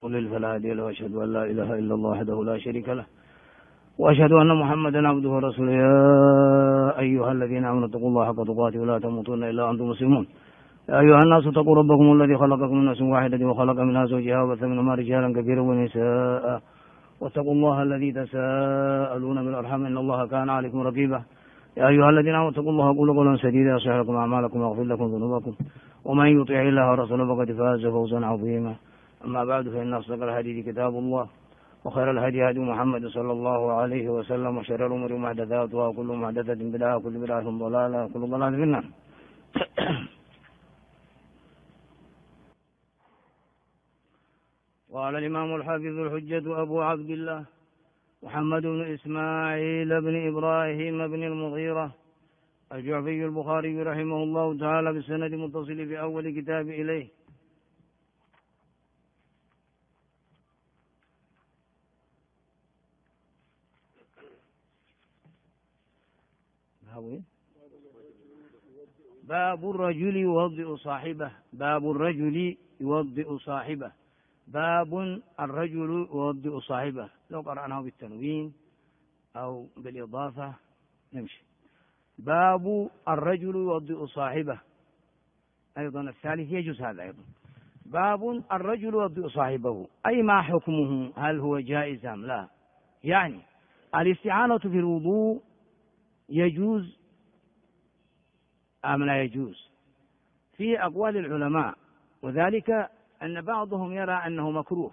يضلل فلا هادي له، وأشهد أن لا إله إلا الله وحده لا شريك له، وأشهد أن محمدا عبده ورسوله. يا أيها الذين آمنوا اتقوا الله حق تقاته ولا تموتن إلا وأنتم مسلمون. يا أيها الناس اتقوا ربكم الذي خلقكم من نفس واحدة وخلق منها زوجها وبث منهما رجالا كثيرا ونساء، واتقوا الله الذي تساءلون بالأرحام إن الله كان عليكم رقيبا. يا أيها الذين آمنوا اتقوا الله وقولوا قولا سديدا يصلح لكم أعمالكم ويغفر لكم ذنوبكم، ومن يطع الله ورسوله فقد فاز فوزا عظيما. أما بعد، فإن أصدق الحديث كتاب الله، وخير الهدي هدي محمد صلى الله عليه وسلم، وشر الأمور محدثاتها، وكل محدثة بدعة، وكل بدعة ضلالة، وكل ضلالة في النار. قال الإمام الحافظ الحجة أبو عبد الله محمد بن إسماعيل بن إبراهيم بن المغيرة الجعفي البخاري رحمه الله تعالى بالسند متصل في أول كتاب إليه. باب الرجل يوضئ صاحبه. باب الرجل يوضئ صاحبه. باب الرجل يوضئ صاحبه، لو قرأناه بالتنوين أو بالإضافة نمشي. باب الرجل يوضئ صاحبه، أيضا الثالث يجوز هذا أيضا. باب الرجل يوضئ صاحبه، أي ما حكمه؟ هل هو جائز أم لا؟ يعني الاستعانة في الوضوء يجوز أم لا يجوز؟ في أقوال العلماء، وذلك أن بعضهم يرى أنه مكروه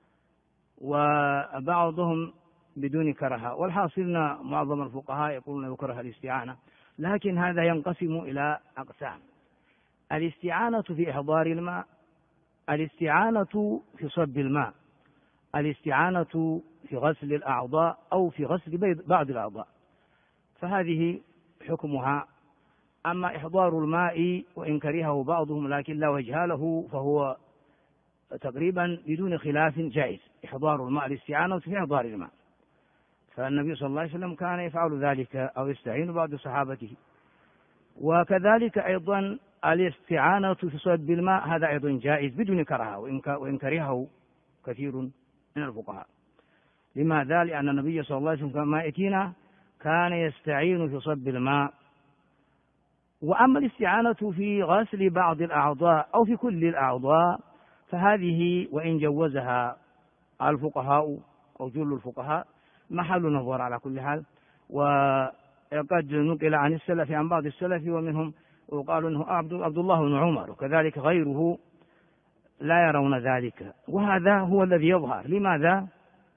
وبعضهم بدون كراهة، والحاصل أن معظم الفقهاء يقولون يكره الاستعانة، لكن هذا ينقسم إلى أقسام: الاستعانة في إحضار الماء، الاستعانة في صب الماء، الاستعانة في غسل الأعضاء أو في غسل بعض الأعضاء، فهذه حكمها. أما إحضار الماء وإن كرهه بعضهم لكن لا وجه له، فهو تقريبا بدون خلاف جائز إحضار الماء، الاستعانة في إحضار الماء، فالنبي صلى الله عليه وسلم كان يفعل ذلك أو يستعين بعض صحابته. وكذلك أيضا الاستعانة في صب الماء، هذا أيضا جائز بدون كراهة وإن كرهه كثير من الفقهاء. لماذا؟ لأن النبي صلى الله عليه وسلم كما يأتينا كان يستعين في صب الماء. وأما الاستعانة في غسل بعض الأعضاء أو في كل الأعضاء، فهذه وإن جوزها الفقهاء أو جل الفقهاء محل نظر على كل حال، وقد نقل عن السلف، عن بعض السلف، ومنهم وقالوا أنه عبد الله بن عمر وكذلك غيره لا يرون ذلك، وهذا هو الذي يظهر. لماذا؟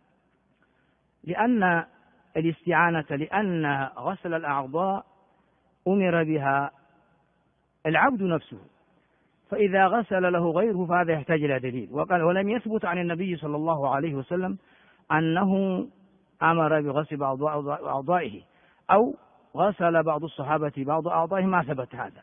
لأن الاستعانة، لأن غسل الأعضاء أمر بها العبد نفسه، فإذا غسل له غيره فهذا يحتاج إلى دليل. وقال: ولم يثبت عن النبي صلى الله عليه وسلم أنه أمر بغسل بعض أعضائه أو غسل بعض الصحابة بعض أعضائه، ما ثبت هذا.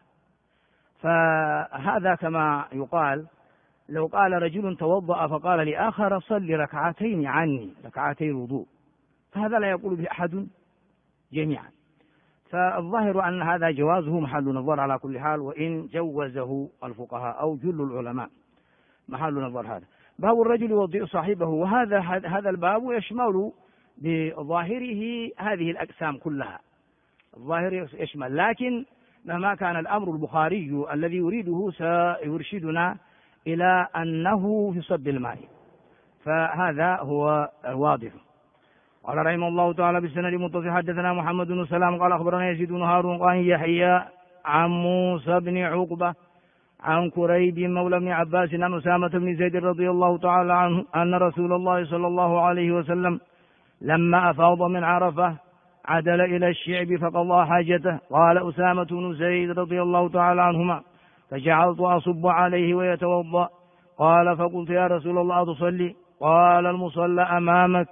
فهذا كما يقال لو قال رجل توضأ فقال لآخر: صل ركعتين عني، ركعتي الوضوء، فهذا لا يقول به أحد جميعا. فالظاهر أن هذا جوازه محل نظر على كل حال، وإن جوزه الفقهاء أو جل العلماء محل نظر. هذا باب الرجل يوضئ صاحبه، وهذا الباب يشمل بظاهره هذه الأقسام كلها، الظاهر يشمل، لكن مهما كان الأمر البخاري الذي يريده سيرشدنا إلى أنه في صب الماء، فهذا هو الواضح. قال رحمه الله تعالى بالسند متصل حدثنا محمد بن سلام قال أخبرنا يزيد بن هارون قال يحيى عن موسى بن عقبة عن كريب مولى بن عباس عن أسامة بن زيد رضي الله تعالى عنه أن رسول الله صلى الله عليه وسلم لما أفاض من عرفة عدل إلى الشعب فقضى حاجته. قال أسامة بن زيد رضي الله تعالى عنهما: فجعلت أصب عليه ويتوضأ. قال: فقلت: يا رسول الله أتصلي؟ قال: المصلى أمامك.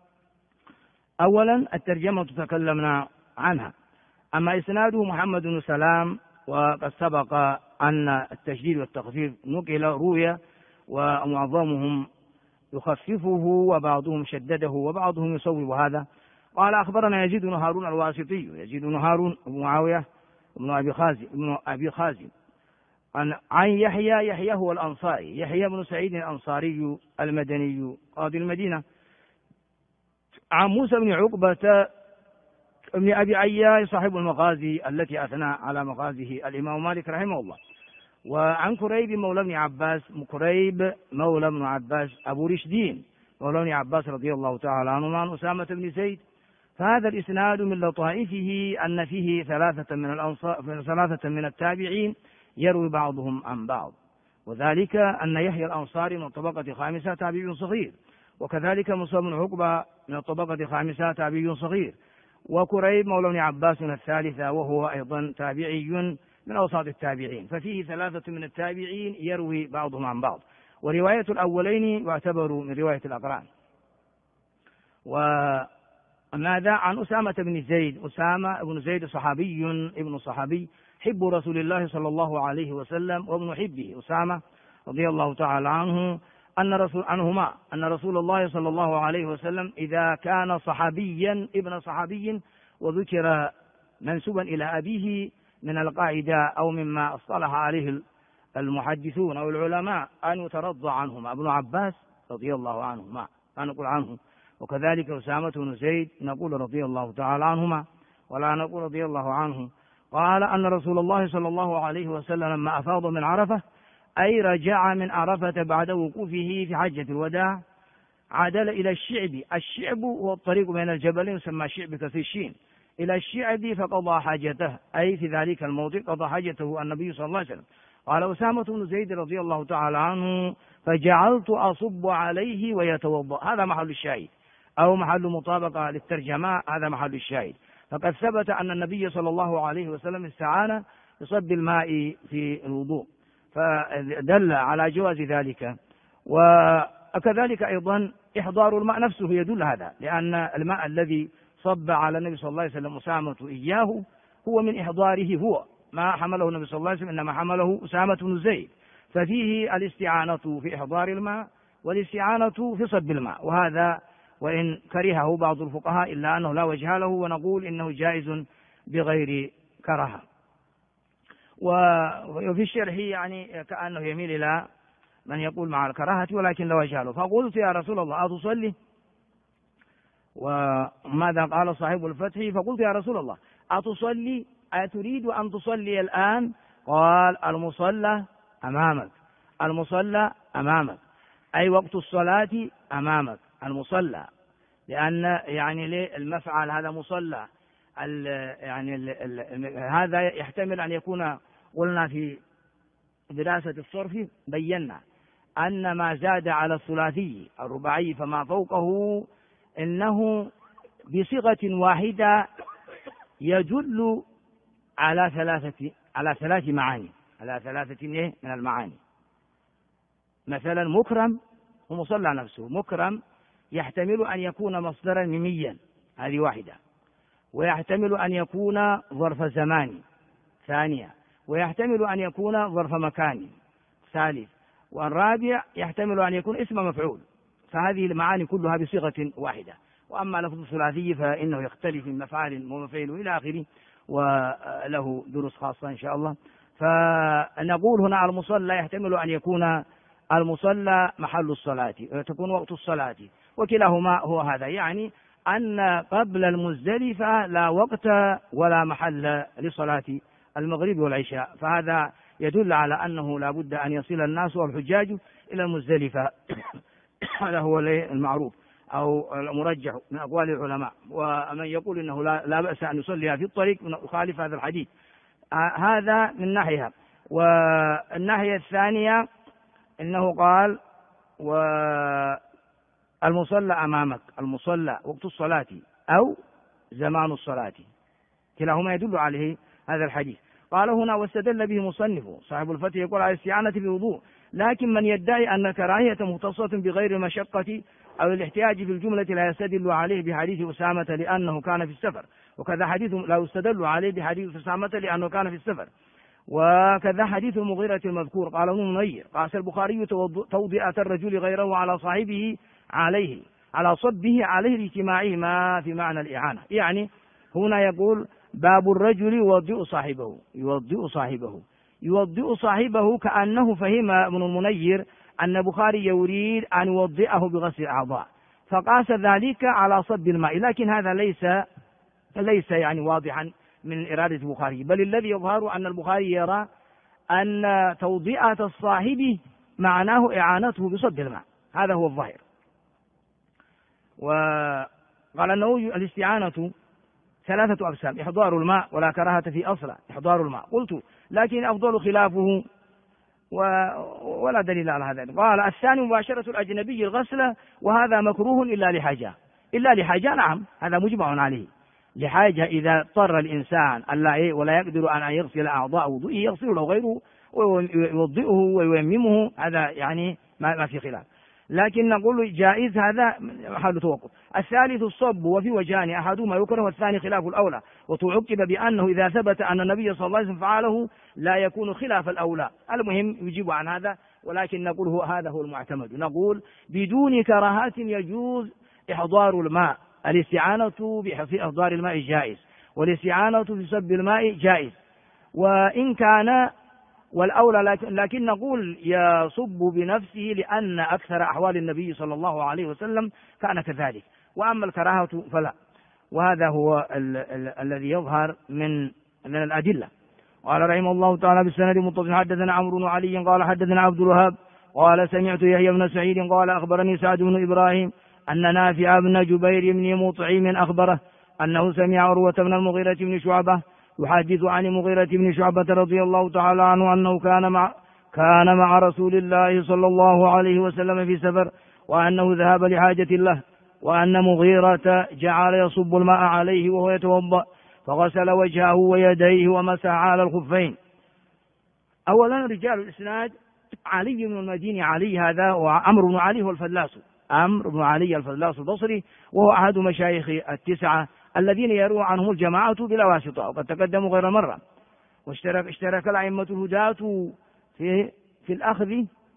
أولا الترجمة تكلمنا عنها. أما إسناده محمد بن سلام، وقد سبق أن التشديد والتخفيف نقل روية، ومعظمهم يخففه وبعضهم شدده وبعضهم يصوب هذا. قال: أخبرنا يزيد بن هارون الواسطي، يزيد بن هارون بن معاوية بن أبي خازم عن يحيى هو الأنصاري، يحيى بن سعيد الأنصاري المدني قاضي المدينة، عن موسى بن عقبة ابن أبي عياش صاحب المغازي التي أثنى على مغازيه الإمام مالك رحمه الله. وعن كريب مولى ابن عباس، كريب مولى ابن عباس أبو رشدين مولى ابن عباس رضي الله تعالى عنه، عن أسامة بن زيد. فهذا الإسناد من لطائفه أن فيه ثلاثة من التابعين يروي بعضهم عن بعض، وذلك أن يحيى الأنصاري من الطبقة خامسة تابعي صغير، وكذلك موسى بن عقبة من الطبقة خامسة تابعي صغير، وكريب مولى ابن عباس من الثالثة وهو أيضا تابعي من أوساط التابعين. ففيه ثلاثة من التابعين يروي بعضهم عن بعض، ورواية الأولين يعتبر من رواية الأقران. وماذا عن أسامة بن زيد؟ أسامة بن زيد صحابي ابن صحابي حب رسول الله صلى الله عليه وسلم وابن حبه أسامة رضي الله تعالى عنه أن رسول الله صلى الله عليه وسلم إذا كان صحابيا ابن صحابي وذكر منسوبا إلى أبيه من القاعدة أو مما اصطلح عليه المحدثون أو العلماء أن يترضى عنهما ابن عباس رضي الله عنهما فنقول عنه، وكذلك أسامة بن زيد نقول رضي الله تعالى عنهما ولا نقول رضي الله عنه. قال أن رسول الله صلى الله عليه وسلم لما أفاض من عرفة، أي رجع من عرفة بعد وقوفه في حجة الوداع، عدل إلى الشعب هو الطريق بين الجبلين يسمى شعب كثير الشين، إلى الشعب فقضى حاجته، أي في ذلك الموضع قضى حاجته النبي صلى الله عليه وسلم. قال أسامة بن زيد رضي الله تعالى عنه فجعلت أصب عليه ويتوضأ. هذا محل الشاهد أو محل مطابقة للترجمة، هذا محل الشاهد. فقد ثبت أن النبي صلى الله عليه وسلم استعان بصب الماء في الوضوء، فدل على جواز ذلك. وكذلك أيضا إحضار الماء نفسه يدل هذا، لأن الماء الذي صب على النبي صلى الله عليه وسلم أسامة إياه هو من إحضاره، هو ما حمله النبي صلى الله عليه وسلم إنما حمله أسامة بن زيد، ففيه الاستعانة في إحضار الماء والاستعانة في صب الماء، وهذا وإن كرهه بعض الفقهاء إلا أنه لا وجه له، ونقول إنه جائز بغير كراهة. وفي الشرح يعني كأنه يميل إلى من يقول مع الكراهة ولكن لا وجه له. فقلت يا رسول الله أتصلي؟ وماذا قال صاحب الفتح؟ فقلت يا رسول الله أتصلي؟ أتريد أن تصلي الآن؟ قال المصلى أمامك، المصلى أمامك، أي وقت الصلاة أمامك، المصلى، لأن يعني المفعل هذا مصلى، هذا يحتمل أن يكون، قلنا في دراسة الصرف بينا أن ما زاد على الثلاثي الرباعي فما فوقه إنه بصيغة واحدة يدل على ثلاث معاني، على ثلاثة من المعاني. مثلا مكرم ومصلى نفسه، مكرم يحتمل أن يكون مصدرا ميميا، هذه واحدة، ويحتمل أن يكون ظرف زمان ثانية، ويحتمل أن يكون ظرف مكان ثالث، والرابع يحتمل أن يكون اسم مفعول. فهذه المعاني كلها بصيغة واحدة. وأما لفظ الثلاثي فإنه يختلف من مفعال ومفعول إلى آخره، وله دروس خاصة إن شاء الله. فنقول هنا المصلى يحتمل أن يكون المصلى محل الصلاة وتكون وقت الصلاة، وكلاهما هو هذا، يعني أن قبل المزدلفة لا وقت ولا محل لصلاة المغرب والعشاء. فهذا يدل على أنه لا بد أن يصل الناس والحجاج إلى المزدلفة هذا هو المعروف أو المرجح من أقوال العلماء. ومن يقول إنه لا بأس أن يصليها في الطريق يخالف هذا الحديث. هذا من ناحية. والناحية الثانية إنه قال والمصلى أمامك، المصلى وقت الصلاة أو زمان الصلاة، كلاهما يدل عليه هذا الحديث. قال هنا واستدل به مصنف صاحب الفتح يقول على الاستعانة بالوضوء، لكن من يدعي أن كراهية مختصة بغير مشقة أو الاحتياج في الجملة لا يستدل عليه بحديث أسامة لأنه كان في السفر، وكذا حديث لا يستدل عليه بحديث أسامة لأنه كان في السفر، وكذا حديث المغيرة المذكور. قال ابن منير قاس البخاري توضئة الرجل غيره على صاحبه عليه، على صبه عليه لاجتماعهما في معنى الإعانة. يعني هنا يقول باب الرجل يوضئ صاحبه، يوضئ صاحبه كأنه فهم ابن المنير أن البخاري يريد أن يوضئه بغسل الأعضاء، فقاس ذلك على صب الماء، لكن هذا ليس يعني واضحا من إرادة البخاري، بل الذي يظهر أن البخاري يرى أن توضئة الصاحب معناه إعانته بصب الماء، هذا هو الظاهر. وقال النووي الاستعانة 3 أقسام: إحضار الماء، ولا كراهة في أصله إحضار الماء. قلت لكن أفضل خلافه ولا دليل على هذا. قال الثاني مباشرة الأجنبي الغسل، وهذا مكروه إلا لحاجة. نعم، هذا مجمع عليه، لحاجة إذا اضطر الإنسان ولا يقدر أن يغسل أعضاء وضوءه يغسل له غيره ويوضئه وييممه، هذا يعني ما في خلاف، لكن نقول جائز، هذا محل توقف. الثالث الصب، وفي وجهان: أحدهما يكره والثاني خلاف الأولى، وتعقب بأنه إذا ثبت أن النبي صلى الله عليه وسلم فعله لا يكون خلاف الأولى. المهم يجيب عن هذا، ولكن نقول هذا هو المعتمد. نقول بدون كراهة يجوز إحضار الماء، الاستعانة في إحضار الماء جائز، والاستعانة في صب الماء جائز، وإن كان والأولى، لكن نقول يصب بنفسه لأن أكثر أحوال النبي صلى الله عليه وسلم كان كذلك، وأما الكراهة فلا، وهذا هو الذي يظهر من الأدلة. قال رحمه الله تعالى بالسند متصل: حدثنا عمرو بن علي قال حدثنا عبد الوهاب قال سمعت يحيى بن سعيد قال أخبرني سعد بن إبراهيم أن نافع بن جبير بن مطعم أخبره أنه سمع عروة بن المغيرة بن شعبة يحدث عن المغيرة بن شعبة رضي الله تعالى عنه أنه كان مع رسول الله صلى الله عليه وسلم في سفر، وأنه ذهب لحاجة له، وأن مغيرة جعل يصب الماء عليه وهو يتوضأ، فغسل وجهه ويديه ومسح على الخفين. أولا رجال الإسناد: علي بن المديني علي هذا، وعمرو بن علي هو الفلاس، عمرو بن علي الفلاس البصري، وهو أحد مشايخ 9 الذين يروى عنهم الجماعة بلا واسطة، وقد تقدموا غير مرة. واشترك الأئمة الهداة في الأخذ،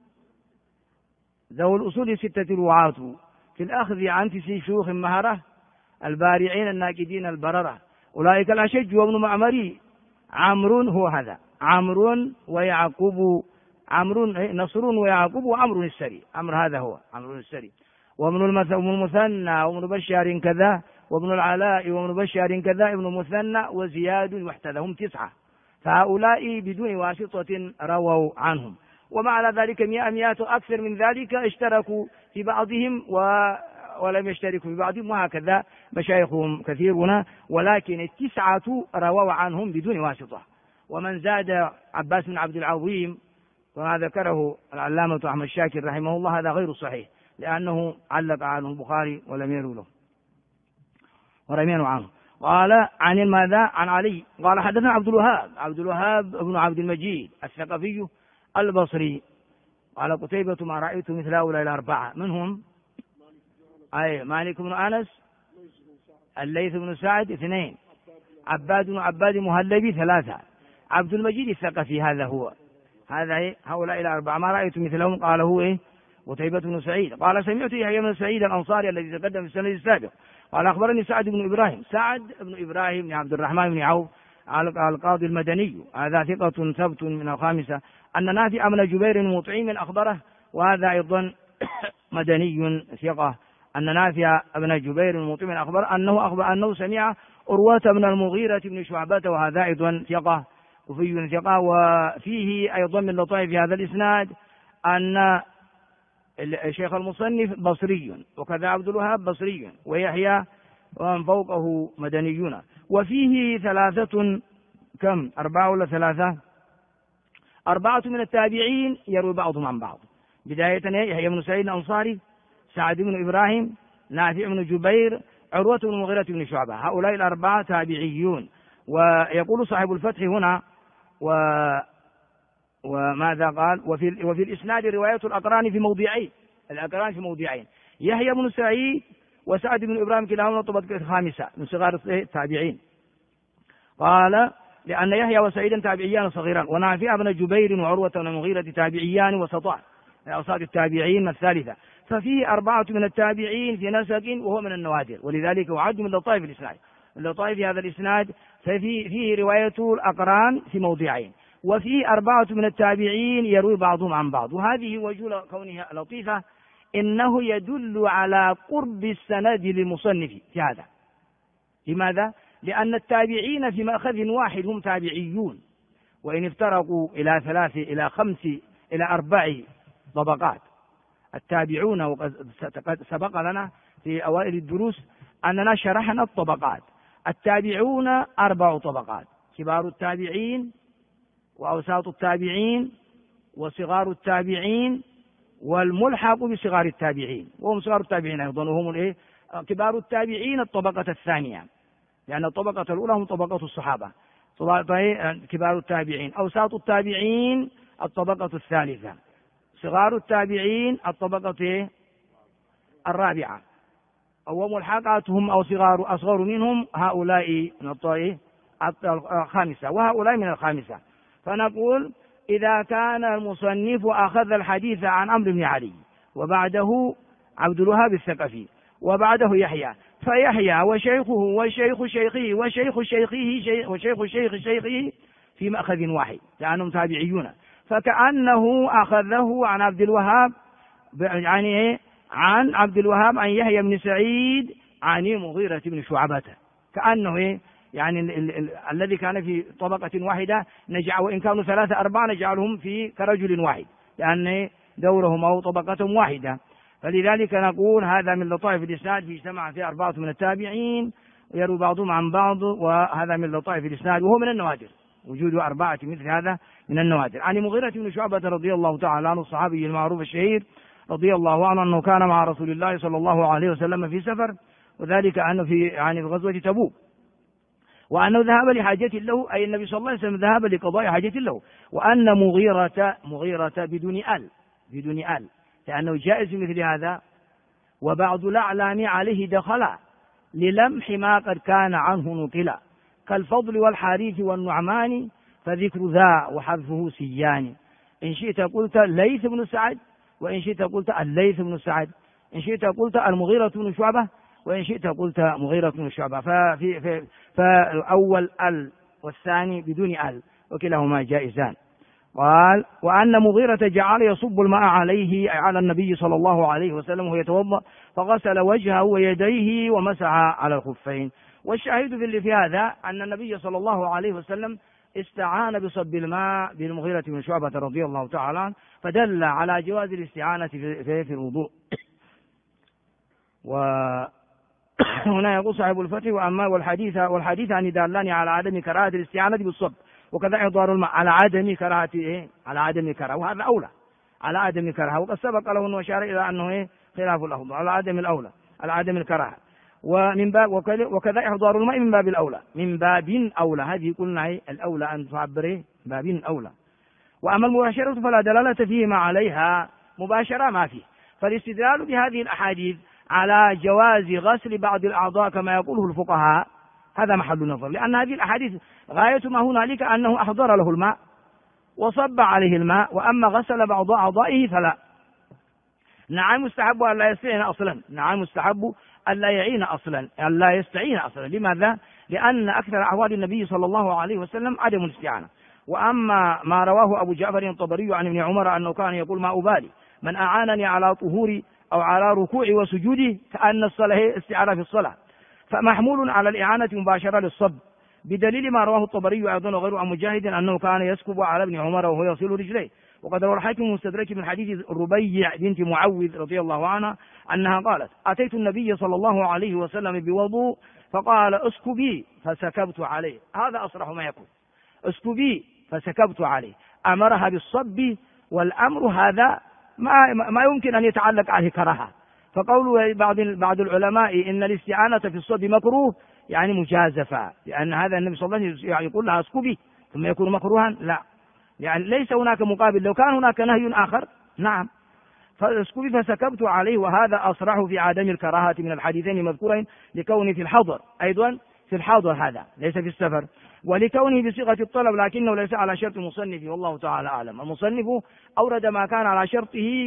ذو الأصول 6 رواة، في الأخذ عن 9 شيوخ مهرة البارعين الناقدين البررة، أولئك الأشج وابن معمري. عمرو هو هذا، عمرو ويعقوب، نصر ويعقوب وعمرو السري، عمرو هذا هو عمرو السري، وابن المثنى وابن بشار كذا، وابن العلاء وابن بشار كذا، ابن المثنى وزياد واحتذى، هم 9، فهؤلاء بدون واسطة رووا عنهم. ومع ذلك مئات أكثر من ذلك اشتركوا في بعضهم ولم يشتركوا في بعضهم، وهكذا مشايخهم كثيرون، ولكن 9 رووا عنهم بدون واسطة. ومن زاد عباس بن عبد العظيم وما ذكره العلامة أحمد شاكر رحمه الله هذا غير صحيح، لأنه علق عنه البخاري ولم يروا له ورمينوا عنه. قال عن ماذا؟ عن علي قال حدثنا عبد الوهاب بن عبد المجيد الثقفي البصري قال قتيبة ما رأيت مثل هؤلاء 4 منهم مالك بن أنس، الليث بن سعد 2، عباد بن عباد مهلبي 3، عبد المجيد الثقفي هذا هو، هؤلاء 4 ما رأيت مثلهم. قال هو قتيبة بن سعيد قال سمعت يحيى بن سعيد الأنصاري الذي تقدم في السند السابق قال أخبرني سعد بن إبراهيم بن عبد الرحمن بن عوف القاضي المدني، هذا ثقة ثبت من 5، أن نافع بن جبير مطعم أخبره، وهذا أيضا مدني ثقة، أن نافع بن جبير مطعم أخبر أنه سمع عروة بن المغيرة بن شعبة، وهذا أيضا ثقة كوفي ثقة. وفيه أيضا من لطائف هذا الإسناد أن الشيخ المصنف بصري، وكذا عبد الوهاب بصري، ويحيى ومن فوقه مدنيون. وفيه 3 كم 4 ولا 3 4 من التابعين يروي بعضهم عن بعض، بداية يحيى بن سعيد الأنصاري، سعد بن إبراهيم، نافع بن جبير، عروة بن المغيرة بن شعبة، هؤلاء 4 تابعيون. ويقول صاحب الفتح هنا وماذا قال؟ وفي الإسناد رواية الأقران في موضعين، يحيى بن سعيد وسعد بن إبراهيم كلاهما طبقة 5 من صغار التابعين. قال لأن يحيى وسعيدا تابعيان صغيران، ونافع بن جبير وعروة بن المغيرة تابعيان وسطان أوساط التابعين الثالثة، ففيه 4 من التابعين في نسق وهو من النوادر، ولذلك يعد من لطائف الإسناد. من لطائف هذا الإسناد فيه رواية الأقران في موضعين، وفيه 4 من التابعين يروي بعضهم عن بعض. وهذه وجه كونها لطيفة، إنه يدل على قرب السند للمصنف في هذا. لماذا؟ لأن التابعين في مأخذ واحد هم تابعيون، وإن افترقوا إلى 3 إلى 5 إلى 4 طبقات. التابعون، وقد سبق لنا في أوائل الدروس أننا شرحنا الطبقات. التابعون 4 طبقات: كبار التابعين، وأوساط التابعين، وصغار التابعين، والملحق بصغار التابعين، وهم صغار التابعين أيضا، وهم كبار التابعين الطبقة الثانية، لأن الطبقة الأولى هم طبقة الصحابة. كبار التابعين. أوساط التابعين الطبقة الثالثة. صغار التابعين الطبقة الرابعة. وملحقاتهم أو أصغر منهم هؤلاء من الطبقة الخامسة، وهؤلاء من الخامسة. فنقول إذا كان المصنف أخذ الحديث عن عمرو بن علي، وبعده عبد الوهاب الثقفي، وبعده يحيى، فيحيى وشيخه وشيخ شيخه وشيخ شيخه وشيخ شيخ شيخه في مأخذ واحد، لأنهم تابعيون. فكأنه أخذه عن عبد الوهاب، يعني عن عبد الوهاب عن يحيى بن سعيد عن مغيرة بن شعبة، كأنه يعني الذي كان في طبقة واحدة نجعل، وإن كانوا 3 4 نجعلهم في كرجل واحد، لأن دورهم أو طبقتهم واحدة. فلذلك نقول هذا من لطائف الإسناد، اجتمع فيه 4 من التابعين ويروي بعضهم عن بعض، وهذا من لطائف الإسناد، وهو من النوادر. وجود 4 مثل هذا من النوادر. عن مغيرة بن شعبة رضي الله تعالى عنه، الصحابي المعروف الشهير رضي الله عنه، أنه كان مع رسول الله صلى الله عليه وسلم في سفر، وذلك أنه في غزوة تبوك، وأنه ذهب لحاجة له، أي النبي صلى الله عليه وسلم ذهب لقضاء حاجة له، وأن مغيرة بدون آل، لأنه جائز مثل هذا. وبعض الأعلام عليه دخلا للمح ما قد كان عنه نقلا، كالفضل والحارث والنعمان، فذكر ذا وحذفه سيان. إن شئت قلت الليث بن سعد، وإن شئت قلت الليث بن سعد، إن شئت قلت المغيرة بن شعبة، وإن شئت قلت مغيرة بن شعبة. فالأول ال والثاني بدون ال، وكلاهما جائزان. قال: وأن مغيرة جعل يصب الماء عليه، على النبي صلى الله عليه وسلم وهو يتوضأ، فغسل وجهه ويديه ومسح على الخفين. والشاهد في هذا أن النبي صلى الله عليه وسلم استعان بصب الماء بالمغيرة بن شعبة رضي الله تعالى عنه، فدل على جواز الاستعانة في الوضوء. وهنا يقول صاحب الفتح: وأما والحديث عن دالان على عدم كراهة الاستعانة بالصب، وكذا إحضار الماء على عدم كراهة، على عدم كراهة، وهذا أولى على عدم كراهة. وقد سبق له أنه أشار إلى أنه خلاف الأفضل، على عدم الأولى، على عدم الكراهة. ومن باب وكذا إحضار الماء من باب الأولى، من باب أولى. هذه قلنا الأولى أن تعبر باب أولى. وأما المباشرة فلا دلالة فيما عليها، مباشرة ما فيه. فالاستدلال بهذه الأحاديث على جواز غسل بعض الأعضاء كما يقوله الفقهاء هذا محل نظر، لأن هذه الأحاديث غاية ما هنالك أنه أحضر له الماء وصب عليه الماء، وأما غسل بعض أعضائه فلا. نعم مستحب ألا يستعين أصلا، نعم مستحب ألا يعين أصلا، ألا يستعين أصلا. لماذا؟ لأن أكثر أحوال النبي صلى الله عليه وسلم عدم الاستعانة. وأما ما رواه أبو جعفر الطبري عن ابن عمر أنه كان يقول: ما أبالي من أعانني على طهوري أو على ركوعي وسجودي، كأن الصلاة هي استعانة في الصلاة، فمحمول على الإعانة مباشرة للصب، بدليل ما رواه الطبري أيضا وغيره عن مجاهد أنه كان يسكب على ابن عمر وهو يصل رجليه. وقد روى الحاكم مستدرك من حديث الربيع بنت معوذ رضي الله عنها أنها قالت: أتيت النبي صلى الله عليه وسلم بوضوء فقال: اسكبي فسكبت عليه. هذا أصرح ما يكون، اسكبي فسكبت عليه. أمرها بالصب، والأمر هذا ما يمكن أن يتعلق عليه كراهة. فقول بعض العلماء إن الاستعانة في الصب مكروه يعني مجازفة، لأن هذا النبي صلى الله عليه وسلم يقول لها اسكبي ثم يكون مكروها، لا، يعني ليس هناك مقابل. لو كان هناك نهي آخر نعم، فاسكبي فسكبت عليه، وهذا أصرح في عدم الكراهة من الحديثين المذكورين، لكونه في الحضر أيضا، في الحاضر هذا ليس في السفر، ولكونه بصيغة الطلب لكنه ليس على شرط المصنف، والله تعالى أعلم. المصنف أورد ما كان على شرطه،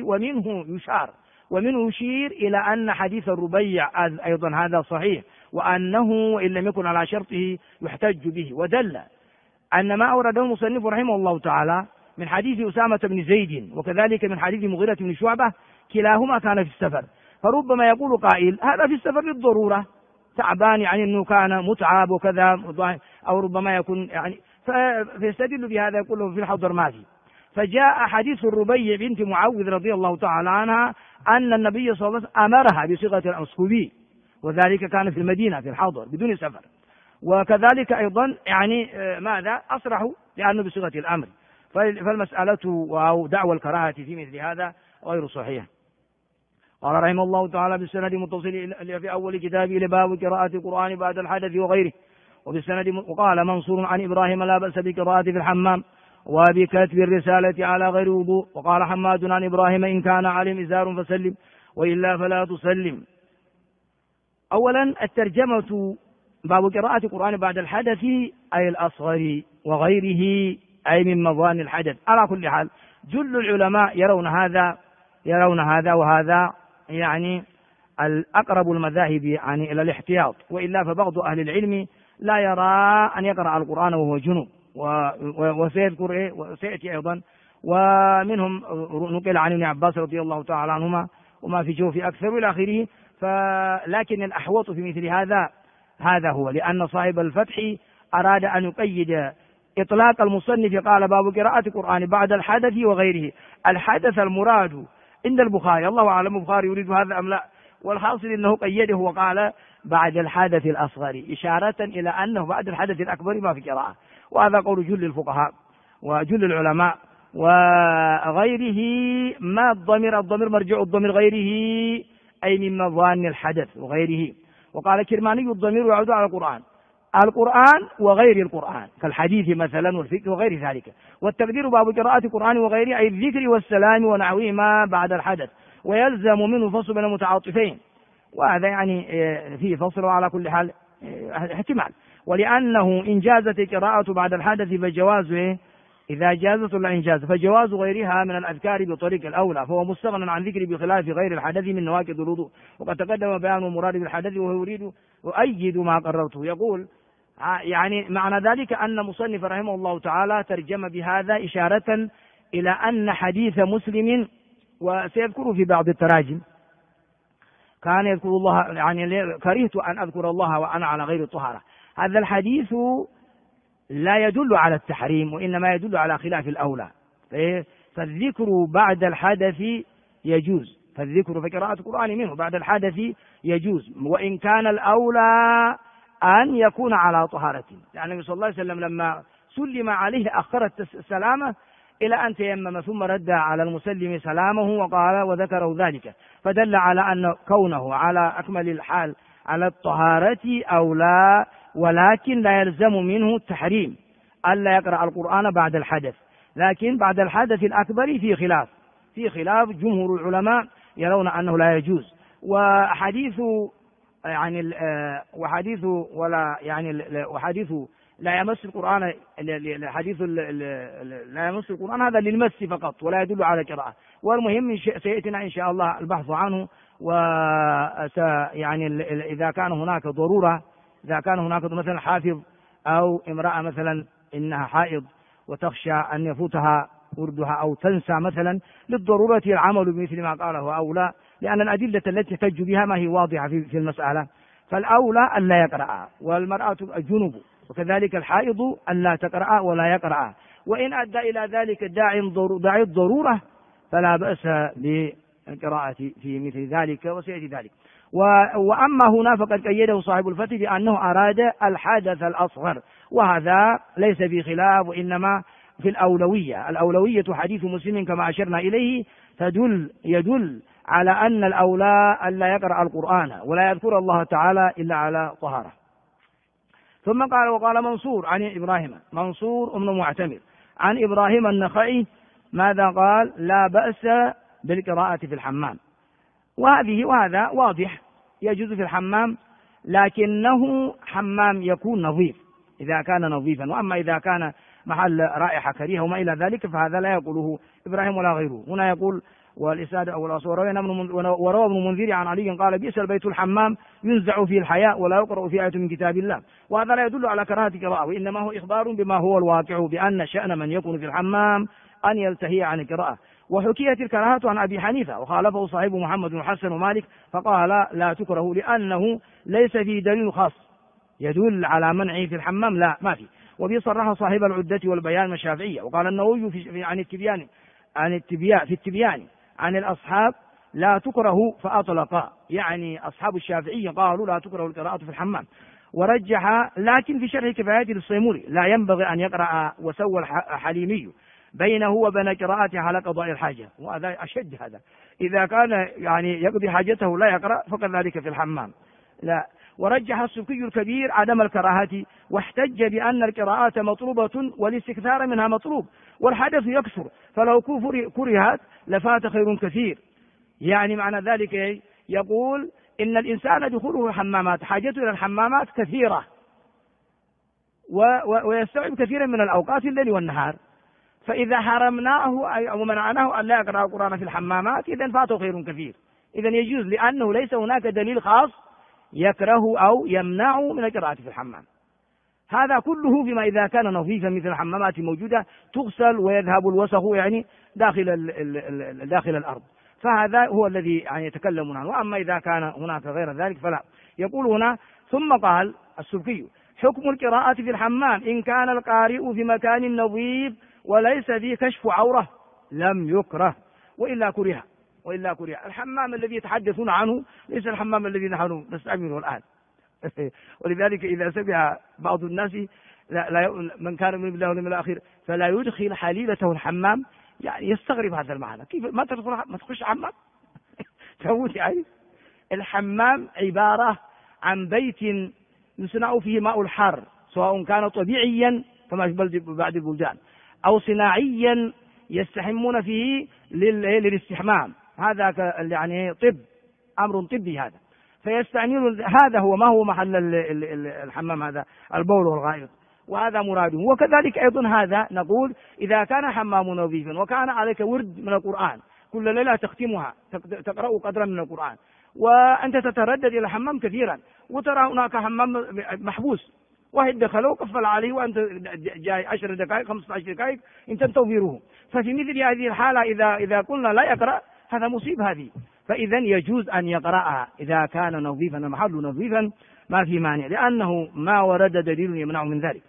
ومنه يشير إلى أن حديث الربيع أيضا هذا صحيح، وأنه إن لم يكن على شرطه يحتج به، ودل أن ما أورده المصنف رحمه الله تعالى من حديث أسامة بن زيد وكذلك من حديث مغيرة بن شعبة كلاهما كان في السفر، فربما يقول قائل هذا في السفر للضرورة، تعبان يعني أنه كان متعب وكذا، أو ربما يكون يعني فيستدل بهذا يقول له في الحضر ما في. فجاء حديث الربيع بنت معوذ رضي الله تعالى عنها أن النبي صلى الله عليه وسلم أمرها بصيغة الأصحابي، وذلك كان في المدينة في الحضر بدون سفر، وكذلك أيضا يعني ماذا أصرحوا لأنه بصيغة الأمر، فالمسألة أو دعوى الكراهة في مثل هذا غير صحيح. قال رحمه الله تعالى بالسند متصل في أول كتابه لباب قراءة القرآن بعد الحدث وغيره، وبالسند وقال منصور عن إبراهيم لا بأس بقراءة في الحمام وبكتب الرسالة على غير وضوء. وقال حماد عن إبراهيم إن كان عليهم إزار فسلم وإلا فلا تسلم. أولا الترجمة باب قراءة القرآن بعد الحدث أي الأصغر وغيره أي من مظان الحدث. على كل حال جل العلماء يرون هذا وهذا يعني الأقرب المذاهب يعني إلى الاحتياط، وإلا فبعض أهل العلم لا يرى أن يقرأ القرآن وهو جنوب، وسيذكر وسيأتي أيضا، ومنهم نقل عن ابن عباس رضي الله تعالى عنهما وما في جوف أكثر إلى آخره. لكن الأحوط في مثل هذا هو لأن صاحب الفتح أراد أن يقيد إطلاق المصنف، قال باب قراءة القرآن بعد الحدث وغيره. الحدث المراد عند البخاري، الله أعلم البخاري يريد هذا أم لا، والحاصل أنه قيده وقال بعد الحدث الأصغر إشارة إلى أنه بعد الحدث الأكبر ما في قراءة، وهذا قول جل الفقهاء وجل العلماء وغيره. ما الضمير مرجع الضمير غيره أي من مظان الحدث وغيره. وقال كرماني الضمير يعود على القرآن وغير القرآن كالحديث مثلا والفقه وغير ذلك. والتقدير باب قراءة القرآن وغيره أي الذكر والسلام ونحوهما بعد الحدث، ويلزم منه فصل بين المتعاطفين، وهذا يعني فيه فصل على كل حال احتمال. ولأنه إن جازت القراءة بعد الحدث فجوازه إذا جازت ولا إن جاز فجواز غيرها من الأذكار بطريق الأولى، فهو مستغنى عن ذكر بخلاف غير الحدث من نواقض الوضوء. وقد تقدم بيان مراد بالحدث وهو يريد يؤيد ما قررته. يقول يعني معنى ذلك أن مصنف رحمه الله تعالى ترجم بهذا إشارة إلى أن حديث مسلم، وسيذكر في بعض التراجم كان يذكر الله، يعني كرهت أن أذكر الله وأنا على غير الطهارة. هذا الحديث لا يدل على التحريم، وإنما يدل على خلاف الأولى. فالذكر بعد الحدث يجوز، فالذكر في قراءة القرآن منه بعد الحدث يجوز، وإن كان الأولى أن يكون على طهارة. يعني النبي صلى الله عليه وسلم لما سلم عليه أخرت السلامة إلى أن تيمم ثم رد على المسلم سلامه وقال وذكره ذلك، فدل على أن كونه على أكمل الحال على الطهارة أو لا، ولكن لا يلزم منه التحريم ألا يقرأ القرآن بعد الحدث. لكن بعد الحدث الأكبر في خلاف جمهور العلماء يرون أنه لا يجوز. وحديث لا يمس القرآن، حديث لا يمس القرآن هذا للمس فقط ولا يدل على قراءة. والمهم سيأتينا إن شاء الله البحث عنه، يعني إذا كان هناك ضرورة، إذا كان هناك مثلا حافظ أو امرأة مثلا إنها حائض وتخشى أن يفوتها وردها أو تنسى مثلا، للضرورة العمل بمثل ما قاله أو لا، لأن الأدلة التي تحتج بها ما هي واضحة في المسألة. فالأولى أن لا يقرأ، والمرأة الجنوب وكذلك الحائض أن لا تقرأ ولا يقرأ. وإن أدى إلى ذلك داعي الضرورة فلا بأس بالقراءة في مثل ذلك، وسيأتي ذلك. وأما هنا فقد قيده صاحب الفتح بأنه أراد الحدث الأصغر، وهذا ليس في خلاف، وإنما في الأولوية حديث مسلم كما أشرنا إليه يدل على أن الأولى ألا يقرأ القرآن ولا يذكر الله تعالى إلا على طهارة. ثم قال وقال منصور عن إبراهيم، منصور بن معتمر عن إبراهيم النخعي ماذا قال؟ لا بأس بالقراءة في الحمام. وهذا واضح يجوز في الحمام، لكنه حمام يكون نظيف إذا كان نظيفا، وأما إذا كان محل رائحة كريهة وما إلى ذلك فهذا لا يقوله إبراهيم ولا غيره. هنا يقول والإسناد وروى ابن المنذر عن علي قال بئس البيت الحمام ينزع فيه الحياء ولا يقرأ فيه آية من كتاب الله. وهذا لا يدل على كراهة قراءة، وإنما هو إخبار بما هو الواقع، بأن شأن من يكون في الحمام أن يلتهي عن القراءة. وحكيت الكراهة عن أبي حنيفة وخالفه صاحبه محمد بن حسن ومالك فقال لا تكره لأنه ليس فيه دليل خاص يدل على منعه في الحمام، لا ما في. وفي صرح صاحب العدة والبيان من الشافعية. وقال النووي في التبيان عن الأصحاب لا تكره فأطلق، يعني أصحاب الشافعية قالوا لا تكره القراءة في الحمام. ورجح لكن في شرح كفاية للصيموري لا ينبغي أن يقرأ، وسوى الحليمي بينه وبين قراءته على قضاء الحاجة، وهذا أشد. هذا إذا كان يعني يقضي حاجته لا يقرأ فكذلك في الحمام لا. ورجح السبكي الكبير عدم الكراهة، واحتج بأن القراءات مطلوبة والاستكثار منها مطلوب، والحدث يكثر فلو كرهت لفات خير كثير. يعني معنى ذلك يقول إن الإنسان دخوله الحمامات حاجته إلى الحمامات كثيرة، ويستوعب كثيرا من الأوقات الليل والنهار، فإذا حرمناه أو منعناه أن لا يقرأ القرآن في الحمامات إذن فاته خير كثير. إذن يجوز، لأنه ليس هناك دليل خاص يكره أو يمنع من القراءة في الحمام. هذا كله فيما إذا كان نظيفا، مثل الحمامات موجودة تغسل ويذهب الوسخ يعني داخل الأرض، فهذا هو الذي يعني يتكلمون عنه. وأما إذا كان هناك غير ذلك فلا. يقول هنا ثم قال السبكي حكم القراءة في الحمام إن كان القارئ في مكان نظيف وليس فيه كشف عورة لم يكره وإلا كره. الحمام الذي يتحدثون عنه ليس الحمام الذي نحن نستعمله الآن. ولذلك إذا سمع بعض الناس من كان من بالله واليوم الآخر فلا يدخل حليلته الحمام، يعني يستغرب هذا المعنى. كيف ما تخش حمام؟ تموت يعني. الحمام عبارة عن بيت يصنع فيه ماء الحار، سواء كان طبيعيا كما في بعض البلدان أو صناعيا يستحمون فيه للاستحمام. هذا يعني أمر طبي هذا، فيستعملون هذا هو ما هو محل الحمام، هذا البول والغائط، وهذا مراده. وكذلك أيضا هذا نقول إذا كان حمام نظيفا وكان عليك ورد من القرآن كل ليلة تختمها تقرأ قدرا من القرآن، وأنت تتردد إلى الحمام كثيرا وترى هناك حمام محبوس واحد دخله وقفل عليه وأنت جاي 10 دقائق 15 دقائق إن تنتظره، ففي مثل هذه الحالة إذا قلنا لا يقرأ هذا مصيب هذه. فإذا يجوز أن يقرأها إذا كان نظيفا المحل نظيفا ما في مانع، لأنه ما ورد دليل يمنع من ذلك.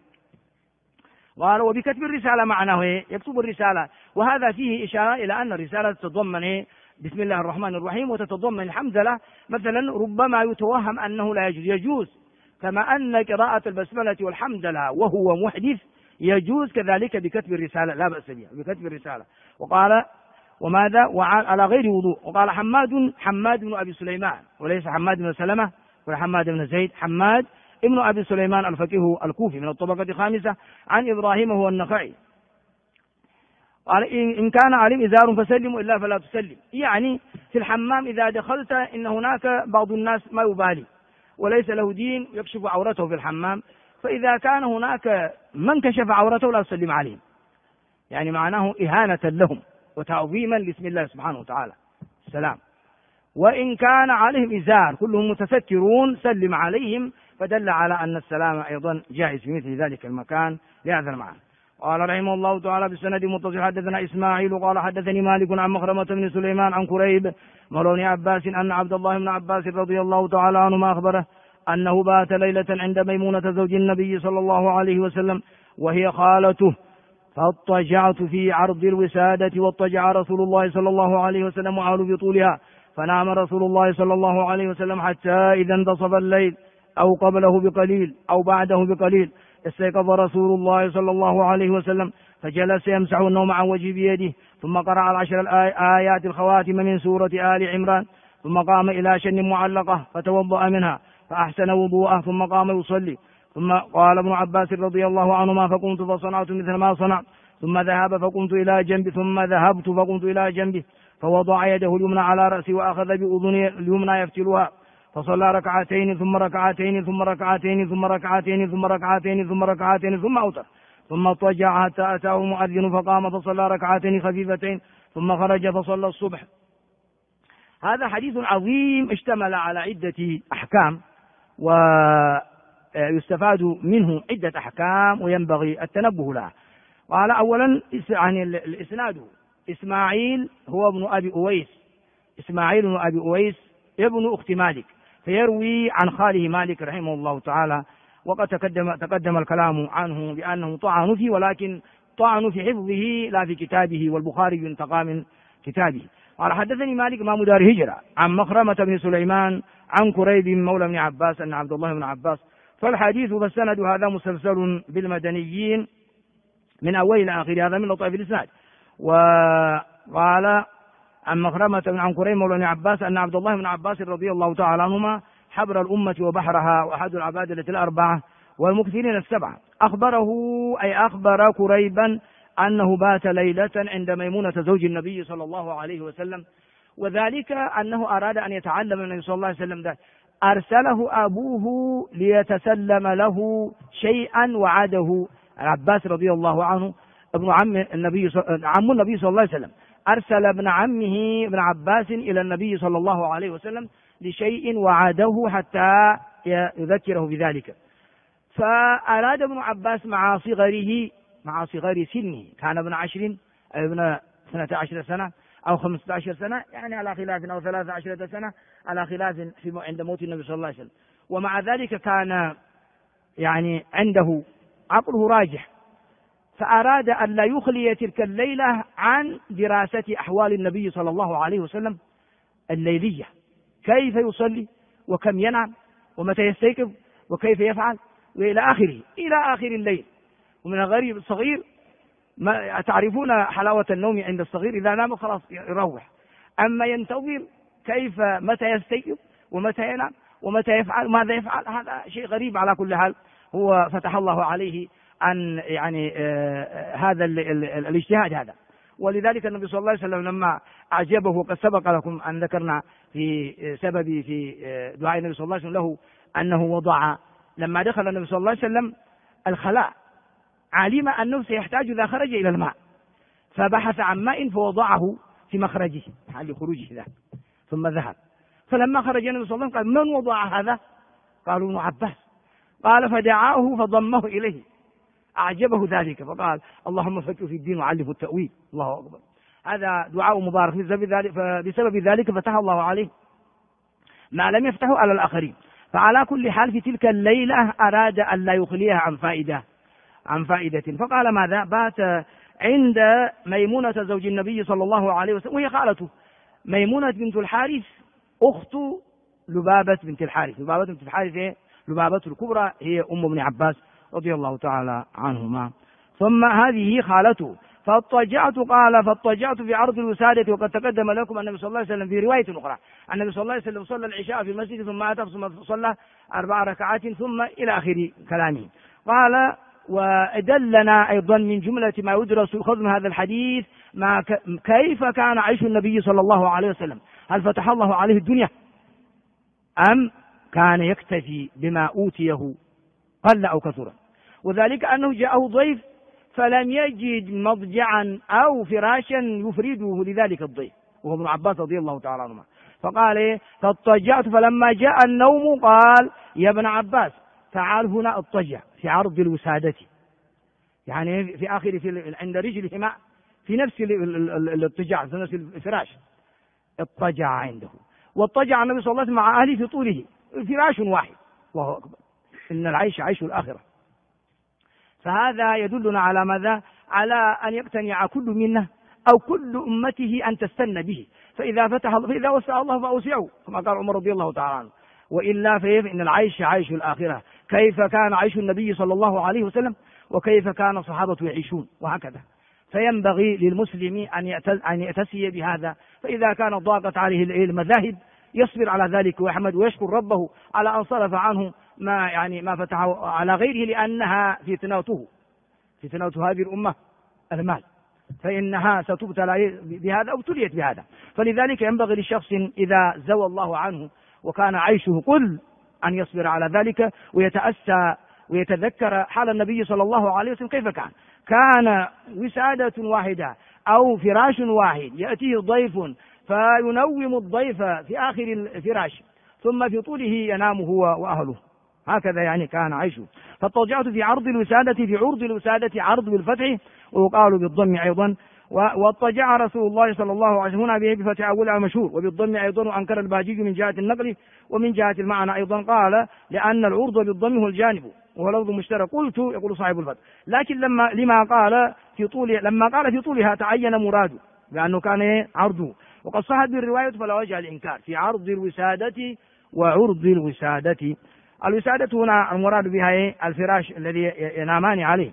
قال وبكتب الرسالة معناه يكتب الرسالة، وهذا فيه إشارة إلى أن الرسالة تتضمن بسم الله الرحمن الرحيم وتتضمن الحمدلله مثلا، ربما يتوهم أنه لا يجوز كما أن قراءة البسملة والحمدلله وهو محدث يجوز كذلك بكتب الرسالة، لا بأس بها بكتب الرسالة. وقال وماذا على غير وضوء. وقال حماد بن أبي سليمان، وليس حماد بن سلمة ولا حماد بن زيد، حماد ابن أبي سليمان الفقيه الكوفي من الطبقة الخامسة عن إبراهيم هو النخعي. قال إن كان علم إزار فسلم إلا فلا تسلم، يعني في الحمام إذا دخلت إن هناك بعض الناس ما يبالي وليس له دين يكشف عورته في الحمام، فإذا كان هناك من كشف عورته لا تسلم عليهم، يعني معناه إهانة لهم وتعظيما لاسم الله سبحانه وتعالى السلام. وإن كان عليهم إزار كلهم متسترون سلم عليهم، فدل على أن السلام أيضا جائز في مثل ذلك المكان لهذا المعنى. قال رحمه الله تعالى بالسند متصل حدثنا إسماعيل قال حدثني مالك عن مخرمة بن سليمان عن كريب مولى عباس أن عبد الله بن عباس رضي الله تعالى عنهما أخبره أنه بات ليلة عند ميمونة زوج النبي صلى الله عليه وسلم وهي خالته، فاضطجعت في عرض الوسادة واضطجع رسول الله صلى الله عليه وسلم وعلوا بطولها، فنام رسول الله صلى الله عليه وسلم حتى إذا انتصف الليل أو قبله بقليل أو بعده بقليل استيقظ رسول الله صلى الله عليه وسلم فجلس يمسح النوم عن وجهه بيده، ثم قرأ العشر الآيات الخواتم من سورة آل عمران، ثم قام إلى شن معلقة فتوضأ منها فأحسن وضوءه ثم قام يصلي. ثم قال ابن عباس رضي الله عنهما فقمت فصنعت مثل ما صنع، ثم ذهب فقمت إلى جنبه، ثم ذهبت فقمت إلى جنبه فوضع يده اليمنى على رأسي وأخذ بأذني اليمنى يفتلها، فصلى ركعتين ثم ركعتين ثم ركعتين ثم ركعتين ثم ركعتين ثم ركعتين ثم أوتر، ثم اضطجع حتى أتاه المؤذن فقام فصلى ركعتين خفيفتين ثم خرج فصلى الصبح. هذا حديث عظيم اشتمل على عدة أحكام، ويستفاد منه عدة أحكام وينبغي التنبه لها. قال أولا عن الإسناد: إسماعيل هو ابن أبي أويس، إسماعيل بن أبي أويس ابن أخت مالك، فيروي عن خاله مالك رحمه الله تعالى، وقد تقدم الكلام عنه بأنه طعن فيه، ولكن طعن في حفظه لا في كتابه، والبخاري ينتقى من كتابه. قال حدثني مالك إمام دار هجرة عن مخرمة بن سليمان عن كريب مولى بن عباس أن عبد الله بن عباس، فالحديث فالسند هذا مسلسل بالمدنيين من أول إلى آخر، هذا من لطائف الإسناد. وقال عن مخرمة عن كريم مولى بن عباس أن عبد الله بن عباس رضي الله تعالى عنهما حبر الأمة وبحرها وأحد العبادلة الأربعة والمكثرين السبعة، أخبره أي أخبر كريبا أنه بات ليلة عند ميمونة زوج النبي صلى الله عليه وسلم، وذلك أنه أراد أن يتعلم النبي صلى الله عليه وسلم ده، أرسله أبوه ليتسلم له شيئا وعده. العباس رضي الله عنه ابن عم النبي صلى الله عليه وسلم، أرسل ابن عمه ابن عباس إلى النبي صلى الله عليه وسلم لشيء وعده حتى يذكره بذلك. فأراد ابن عباس مع صغر سنه، كان ابن 12 سنة أو 15 سنة، يعني على خلاف، أو 13 سنة على خلاف عند موت النبي صلى الله عليه وسلم، ومع ذلك كان يعني عنده عقله راجح، فأراد أن لا يخلي تلك الليلة عن دراسة أحوال النبي صلى الله عليه وسلم الليلية، كيف يصلي وكم ينام ومتى يستيقظ وكيف يفعل وإلى آخره، إلى آخر الليل. ومن الغريب الصغير، ما تعرفون حلاوة النوم عند الصغير، إذا نام خلاص يروح، أما ينتظر كيف متى يستيقظ ومتى ينام ومتى يفعل ماذا يفعل، هذا شيء غريب. على كل حال هو فتح الله عليه أن يعني هذا الاجتهاد هذا، ولذلك النبي صلى الله عليه وسلم لما أعجبه، وقد سبق لكم أن ذكرنا في سبب في دعاء النبي صلى الله عليه وسلم له أنه وضع، لما دخل النبي صلى الله عليه وسلم الخلاء علم أنه سيحتاج إذا خرج إلى الماء، فبحث عن ماء فوضعه في مخرجه حال خروجه ذا، ثم ذهب. فلما خرج النبي صلى الله عليه وسلم قال: من وضع هذا؟ قالوا: ابن عباس. قال: فدعاه فضمه إليه، أعجبه ذلك، فقال: اللهم فقهه في الدين وعلمه التأويل. الله أكبر. هذا دعاء مبارك، فبسبب ذلك فتح الله عليه ما لم يفتحه على الآخرين. فعلى كل حال في تلك الليلة أراد أن لا يخليها عن فائدة، فقال: ماذا؟ بات عند ميمونة زوج النبي صلى الله عليه وسلم، وهي خالته ميمونة بنت الحارث أخت لبابة بنت الحارث. لبابة بنت الحارث لبابة الكبرى هي أم ابن عباس رضي الله تعالى عنهما، ثم هذه خالته. فاضطجعت في عرض الوسادة، وقد تقدم لكم النبي صلى الله عليه وسلم في رواية أخرى النبي صلى الله عليه وسلم صلى العشاء في المسجد، ثم أتى ثم صلى 4 ركعات، ثم إلى آخر كلامه. قال: ودلنا أيضا من جملة ما يدرس يؤخذ من هذا الحديث كيف كان عيش النبي صلى الله عليه وسلم، هل فتح الله عليه الدنيا أم كان يكتفي بما أوتيه قل أو كثر، وذلك أنه جاءه ضيف فلم يجد مضجعا أو فراشا يفرده لذلك الضيف، وهو ابن عباس رضي الله تعالى عنهما. فقال: فاضطجعت، فلما جاء النوم قال: يا ابن عباس تعال هنا اضطجع في عرض الوسادة، يعني في آخر عند رجلهما في نفس الاضطجاع، في نفس الفراش، اضطجع عنده. واضطجع النبي صلى الله عليه وسلم مع أهله في طوله، فراش واحد. الله أكبر. إن العيش عيش الآخرة. فهذا يدلنا على ماذا؟ على أن يقتنع كل منا أو كل أمته أن تستن به، فإذا وسع الله فأوسعه، كما قال عمر رضي الله تعالى عنه، وإلا فإن العيش عيش الآخرة. كيف كان عيش النبي صلى الله عليه وسلم وكيف كان الصحابة يعيشون، وهكذا. فينبغي للمسلم أن يأتسي بهذا، فإذا كان ضاقت عليه المذاهب يصبر على ذلك ويحمد ويشكر ربه على أن صرف عنه ما فتحه على غيره، لأنها فتنته هذه الأمة المال، فإنها ستبتلى بهذا أو ابتليت بهذا. فلذلك ينبغي للشخص إذا زوى الله عنه وكان عيشه قل أن يصبر على ذلك، ويتأسى ويتذكر حال النبي صلى الله عليه وسلم كيف كان وسادة واحدة، أو فراش واحد يأتيه ضيف فينوم الضيف في آخر الفراش ثم في طوله ينام هو وأهله، هكذا يعني كان عيشه. فالتضجعة في عرض الوسادة، في عرض الوسادة عرض بالفتح ويقال بالضم أيضا. واضطجع رسول الله صلى الله عليه وسلم هنا بفتح أولها مشهور، وبالضم أيضا، وأنكر الباجي من جهة النقل ومن جهة المعنى أيضا، قال لأن العرض بالضم هو الجانب وهو لفظ مشترك. قلت يقول صاحب الفتح لكن لما قال في طولها تعين مراده لأنه كان عرضه، وقد صحت بالرواية فلا وجه الإنكار في عرض الوسادة وعرض الوسادة. الوسادة هنا المراد بها الفراش الذي ينامان عليه.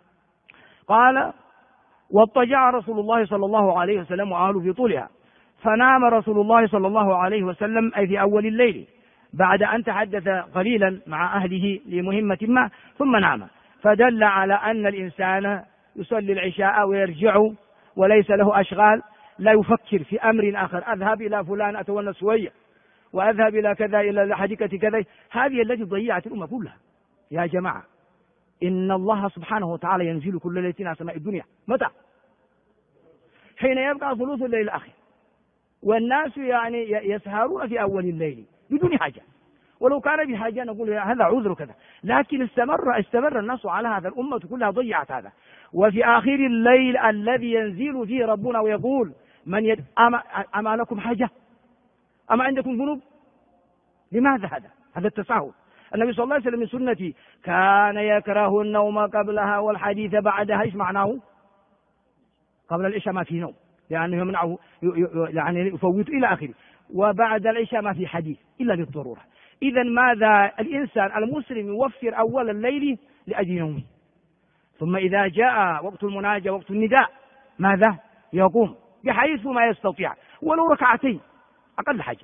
قال واضطجع رسول الله صلى الله عليه وسلم وآله في طولها، فنام رسول الله صلى الله عليه وسلم أي في أول الليل بعد أن تحدث قليلا مع أهله لمهمة ما ثم نام، فدل على أن الإنسان يصلي العشاء ويرجع وليس له أشغال، لا يفكر في أمر آخر، أذهب إلى فلان أتونس شوية، وأذهب إلى كذا إلى حديقة كذا. هذه التي ضيعت الأمة كلها. يا جماعة إن الله سبحانه وتعالى ينزل كل ليلة إلى سماء الدنيا. متى؟ حين يبقى ثلث الليل الأخير، والناس يعني يسهرون في أول الليل بدون حاجة، ولو كان بحاجة نقول هذا عذر كذا، لكن استمر الناس على هذا، الأمة كلها ضيعت هذا. وفي آخر الليل الذي ينزل فيه ربنا ويقول أما لكم حاجة؟ أما عندكم ذنوب؟ لماذا هذا التساهل؟ النبي صلى الله عليه وسلم من سنتي كان يكره النوم قبلها والحديث بعدها. ايش معناه؟ قبل العشاء ما في نوم لأنه يمنعه يعني يفوت إلى آخره، وبعد العشاء ما في حديث إلا للضرورة. إذا ماذا الإنسان المسلم يوفر أول الليل لأجل نومه، ثم إذا جاء وقت المناجاة وقت النداء ماذا؟ يقوم بحيث ما يستطيع ولو ركعتين أقل حاجة،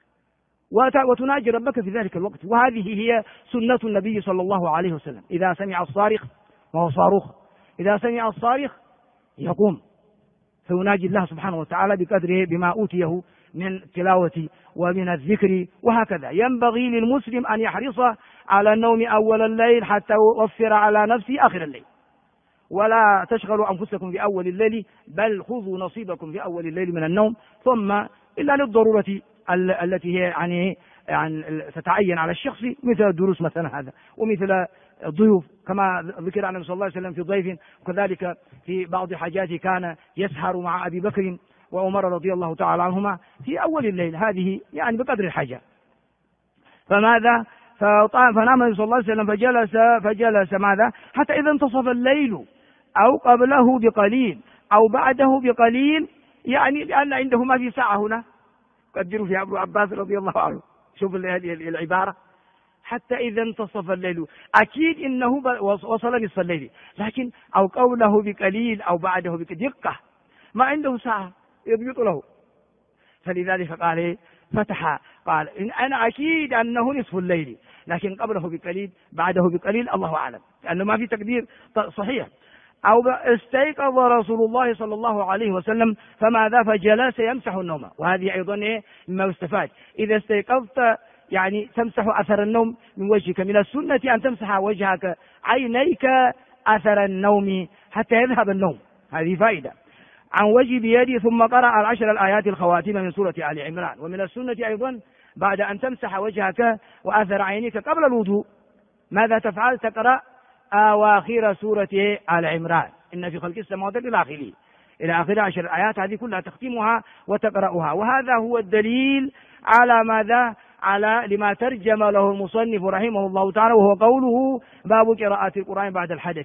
وتناجي ربك في ذلك الوقت. وهذه هي سنة النبي صلى الله عليه وسلم. إذا سمع الصارخ وهو صاروخ، إذا سمع الصارخ يقوم فيناجي الله سبحانه وتعالى بقدره بما أوتيه من تلاوة ومن الذكر. وهكذا ينبغي للمسلم أن يحرص على النوم أول الليل حتى يوفر على نفسه آخر الليل، ولا تشغلوا أنفسكم في أول الليل، بل خذوا نصيبكم في أول الليل من النوم، ثم إلا للضرورة التي هي يعني تتعين على الشخص، مثل الدروس مثلا هذا، ومثل الضيوف كما ذكر عن النبي صلى الله عليه وسلم في ضيف، وكذلك في بعض حاجاته كان يسهر مع أبي بكر وعمر رضي الله تعالى عنهما في أول الليل، هذه يعني بقدر الحاجة. فماذا؟ فنام النبي صلى الله عليه وسلم فجلس ماذا؟ حتى إذا انتصف الليل أو قبله بقليل أو بعده بقليل، يعني لأن عنده ما في ساعة هنا قدروا في ابن عباس رضي الله عنه. شوف هذه العبارة، حتى إذا انتصف الليل، أكيد إنه وصل نصف الليل، لكن أو قوله بقليل أو بعده بدقة، ما عنده ساعة يضبط له، فلذلك قال فتح، قال إن أنا أكيد أنه نصف الليل، لكن قبله بقليل بعده بقليل الله أعلم، لأنه ما في تقدير صحيح. أو استيقظ رسول الله صلى الله عليه وسلم فماذا؟ فجلس يمسح النوم. وهذه أيضا مما يستفاد، إذا استيقظت يعني تمسح أثر النوم من وجهك، من السنة أن تمسح وجهك عينيك أثر النوم حتى يذهب النوم، هذه فائدة. عن وجه بيدي، ثم قرأ 10 الآيات الخواتيم من سورة آل عمران. ومن السنة أيضا بعد أن تمسح وجهك وأثر عينيك قبل الوضوء ماذا تفعل؟ تقرأ أواخر سورة آل عمران، إن في خلق السماوات إلى آخر 10 آيات، هذه كلها تختمها وتقرأها. وهذا هو الدليل على ماذا؟ على لما ترجم له المصنف رحمه الله تعالى، وهو قوله باب قراءة القرآن بعد الحدث.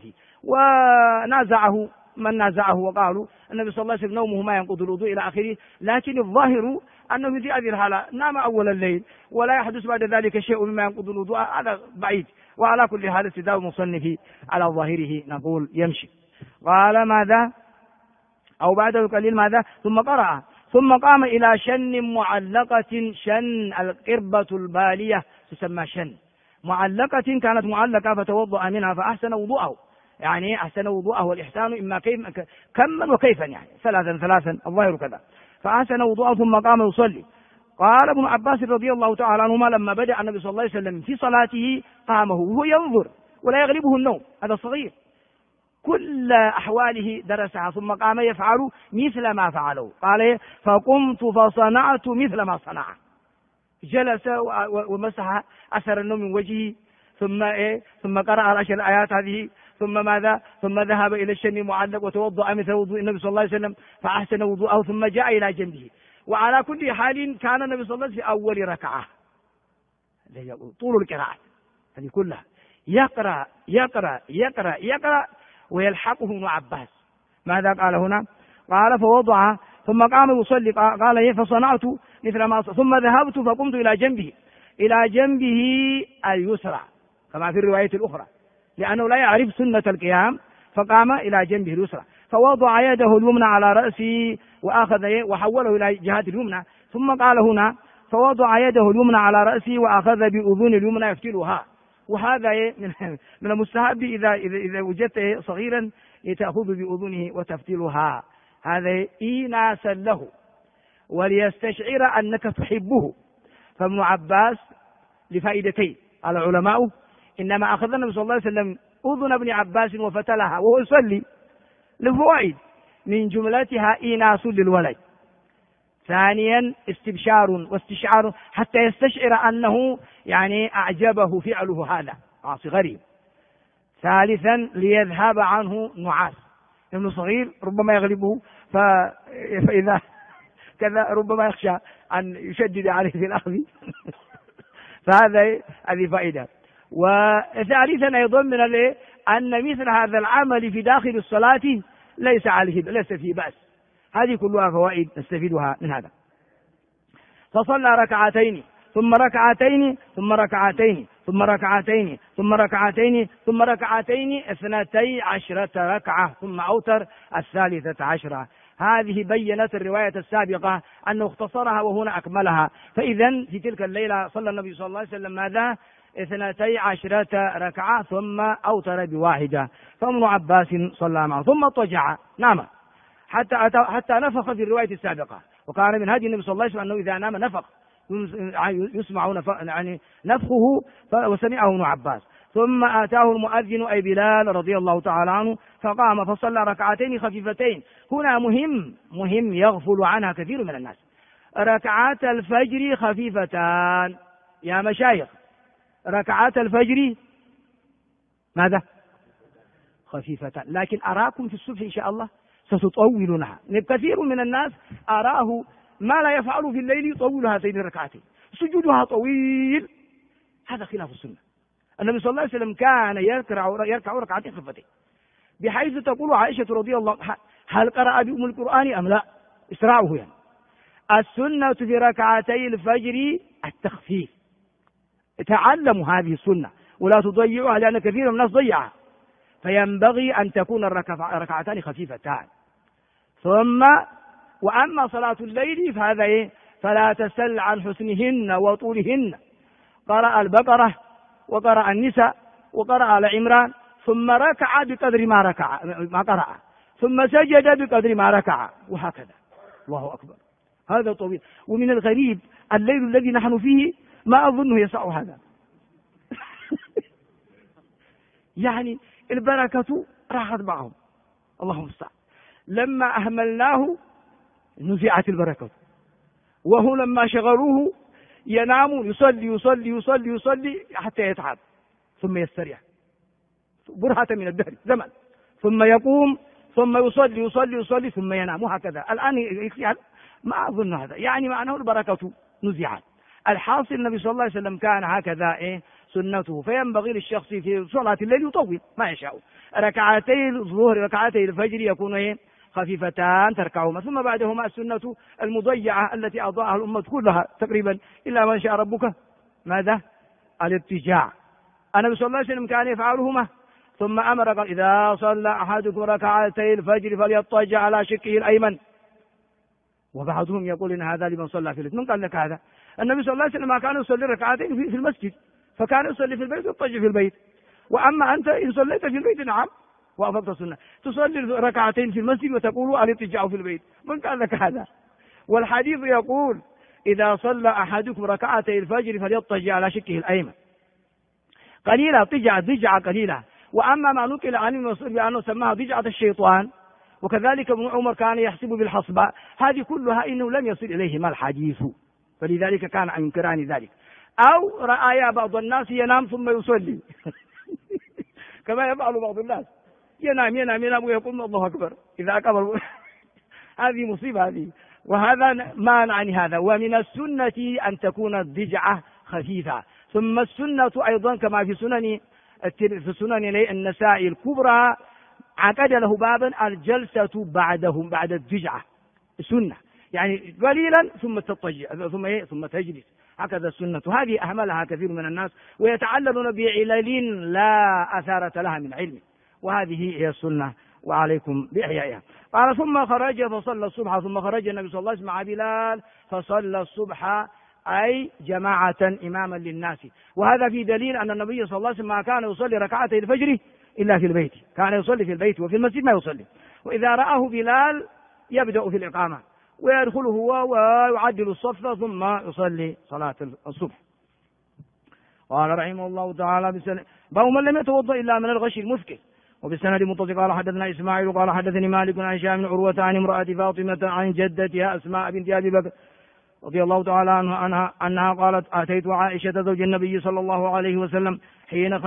ونازعه من نازعه وقالوا النبي صلى الله عليه وسلم نومه ما ينقض الوضوء إلى آخره، لكن الظاهر أنه في هذه الحالة نام أول الليل ولا يحدث بعد ذلك شيء مما ينقض الوضوء، هذا بعيد. وعلى كل حال استدلال المصنف على ظاهره نقول يمشي. قال ماذا؟ أو بعده القليل ماذا؟ ثم قرأ، ثم قام إلى شن معلقة، شن القربة البالية تسمى شن معلقة، كانت معلقة فتوضأ منها فأحسن وضوءه، يعني أحسن وضوءه، والإحسان إما كما وكيفا، يعني ثلاثا الظاهر كذا، فأحسن وضوءه ثم قام يصلي. قال ابن عباس رضي الله تعالى عنهما لما بدأ النبي صلى الله عليه وسلم في صلاته قامه وهو ينظر ولا يغلبه النوم، هذا صغير كل أحواله درسها، ثم قام يفعل مثل ما فعله. قال فقمت فصنعت مثل ما صنع، جلس ومسح أثر النوم من وجهه، ثم قرأ العشر الآيات هذه، ثم ماذا؟ ثم ذهب إلى الشن المعلق وتوضأ مثل وضوء النبي صلى الله عليه وسلم فأحسن وضوءه، ثم جاء إلى جنبه. وعلى كل حال كان النبي صلى الله عليه وسلم في أول ركعة، طول القراءة هذه كلها يقرأ يقرأ يقرأ يقرأ ويلحقه ابن عباس. ماذا قال هنا؟ قال فوضع ثم قام يصلي، قال فصنعت مثل ما ثم ذهبت فقمت إلى جنبه اليسرى كما في الرواية الأخرى، لأنه لا يعرف سنة القيام، فقام إلى جنبه اليسرى فوضع يده اليمنى على رأسه وحوله إلى جهة اليمنى. ثم قال هنا فوضع يده اليمنى على رأسه وأخذ بأذن اليمنى يفتلها. وهذا من المستحب إذا وجدت صغيرا تأخذ بأذنه وتفتلها، هذا إيناسا له وليستشعر أنك تحبه. فابن عباس لفائدتين قال العلماء إنما أخذ النبي صلى الله عليه وسلم أذن ابن عباس وفتلها وهو يصلي لفوائد، من جملتها إيناس للولد، ثانيا استبشار واستشعار حتى يستشعر أنه أعجبه فعله هذا عاصي غريب، ثالثا ليذهب عنه نعاس، ابن صغير ربما يغلبه فإذا كذا ربما يخشى أن يشدد عليه في الأخذ هذه فائدة. وثالثا أيضا من أن مثل هذا العمل في داخل الصلاة ليس فيه بأس. هذه كلها فوائد نستفيدها من هذا. فصلى ركعتين ثم ركعتين ثم ركعتين ثم ركعتين ثم ركعتين ثم ركعتين 12 ركعة ثم أوتر 13. هذه بينت الرواية السابقة أنه اختصرها وهنا أكملها. فإذا في تلك الليلة صلى النبي صلى الله عليه وسلم ماذا؟ 12 ركعة ثم أوتر بواحدة. فابن عباس صلى معه ثم اضطجع نام حتى نفخ في الرواية السابقة. وكان من هدي النبي صلى الله عليه وسلم أنه إذا نام نفخ، يسمع نفخه، وسمعه ابن عباس. ثم آتاه المؤذن أي بلال رضي الله تعالى عنه فقام فصلى ركعتين خفيفتين. هنا مهم يغفل عنها كثير من الناس. ركعات الفجر خفيفتان يا مشايخ، ركعات الفجر ماذا؟ خفيفتان، لكن أراكم في الصبح إن شاء الله ستطولونها. كثير من الناس أراه ما لا يفعل في الليل يطول هاتين الركعتين، سجودها طويل، هذا خلاف السنة. النبي صلى الله عليه وسلم كان يركع ركعتين خفتين، بحيث تقول عائشة رضي الله عنها هل قرأ بأم القرآن أم لا؟ اسرعه السنة في ركعتي الفجر التخفيف. تعلموا هذه السنة ولا تضيعوها، لأن كثير من الناس ضيعها، فينبغي أن تكون الركعتان خفيفتان. وأما صلاة الليل فهذا فلا تسل عن حسنهن وطولهن. قرأ البقرة وقرأ النساء وقرأ آل عمران، ثم ركع بقدر ما قرأ، ثم سجد بقدر ما ركع، وهكذا. الله أكبر، هذا طويل. ومن الغريب الليل الذي نحن فيه ما أظنه يسع هذا البركة راحت معهم، اللهم المستعان. لما أهملناه نزعت البركة، وهو لما شغلوه ينام يصلي يصلي يصلي يصلي حتى يتعب، ثم يستريح برهة من الدهر زمن، ثم يقوم ثم يصلي يصلي يصلي ثم ينام، وهكذا. الآن ما أظن هذا معناه البركة نزعت. الحاصل النبي صلى الله عليه وسلم كان هكذا سنته. فينبغي للشخص في صلاة الليل يطول ما يشاء. ركعتي الظهر ركعتي الفجر يكون خفيفتان تركعهما، ثم بعدهما السنة المضيعة التي أضاعها الأمة كلها تقريبا إلا من شاء ربك، ماذا؟ الاضطجاع. النبي صلى الله عليه وسلم كان يفعلهما، ثم أمر قال إذا صلى أحدكم ركعتي الفجر فليضطجع على شقه الأيمن. وبعضهم يقول إن هذا لمن صلى في البيت. من قال لك هذا؟ النبي صلى الله عليه وسلم كان يصلي ركعتين في المسجد، فكان يصلي في البيت ويضطجع في البيت. وأما أنت إن صليت في البيت نعم وأفضل السنة، تصلي ركعتين في المسجد وتقول الاضطجاع في البيت. من قال لك هذا؟ والحديث يقول إذا صلى أحدكم ركعتي الفجر فليضطجع على شقه الأيمن. قليلة ضجعة قليلة. وأما ما نقل عن المصير بأنه سماها ضجعة الشيطان، وكذلك ابن عمر كان يحسب بالحصبة، هذه كلها إنه لم يصل إليهما الحديث، فلذلك كان ينكران ذلك. أو رأى بعض الناس ينام ثم يصلي كما يفعل بعض الناس، ينام ويقول الله أكبر إذا أكبر هذه مصيبة هذه، وهذا ما نعني هذا. ومن السنة أن تكون الضجعة خفيفة. ثم السنة أيضا كما في سنن النسائي الكبرى عقد له بابا الجلسة بعد الضجعة سنة، يعني قليلا ثم تضطجع ثم تجلس، هكذا السنة. هذه أهملها كثير من الناس ويتعللون بعلل لا أثارة لها من علم، وهذه هي السنة وعليكم بإحيائها. قال ثم خرج فصلى الصبح، ثم خرج النبي صلى الله عليه وسلم مع بلال فصلى الصبح، أي جماعة إماما للناس. وهذا في دليل أن النبي صلى الله عليه وسلم ما كان يصلي ركعتي الفجر إلا في البيت، كان يصلي في البيت، وفي المسجد ما يصلي. وإذا رآه بلال يبدأ في الإقامة ويدخل هو ويعدل الصف ثم يصلي صلاة الصبح. قال رحمه الله تعالى باب من لم يتوضأ إلا من الغش المثقل. وبالسند متصل قال حدثنا إسماعيل قال حدثني مالك عن هشام بن عروة عن امرأة فاطمة عن جدتها أسماء بنت أبي بكر رضي الله تعالى عنها أنها قالت أتيت عائشة زوج النبي صلى الله عليه وسلم حين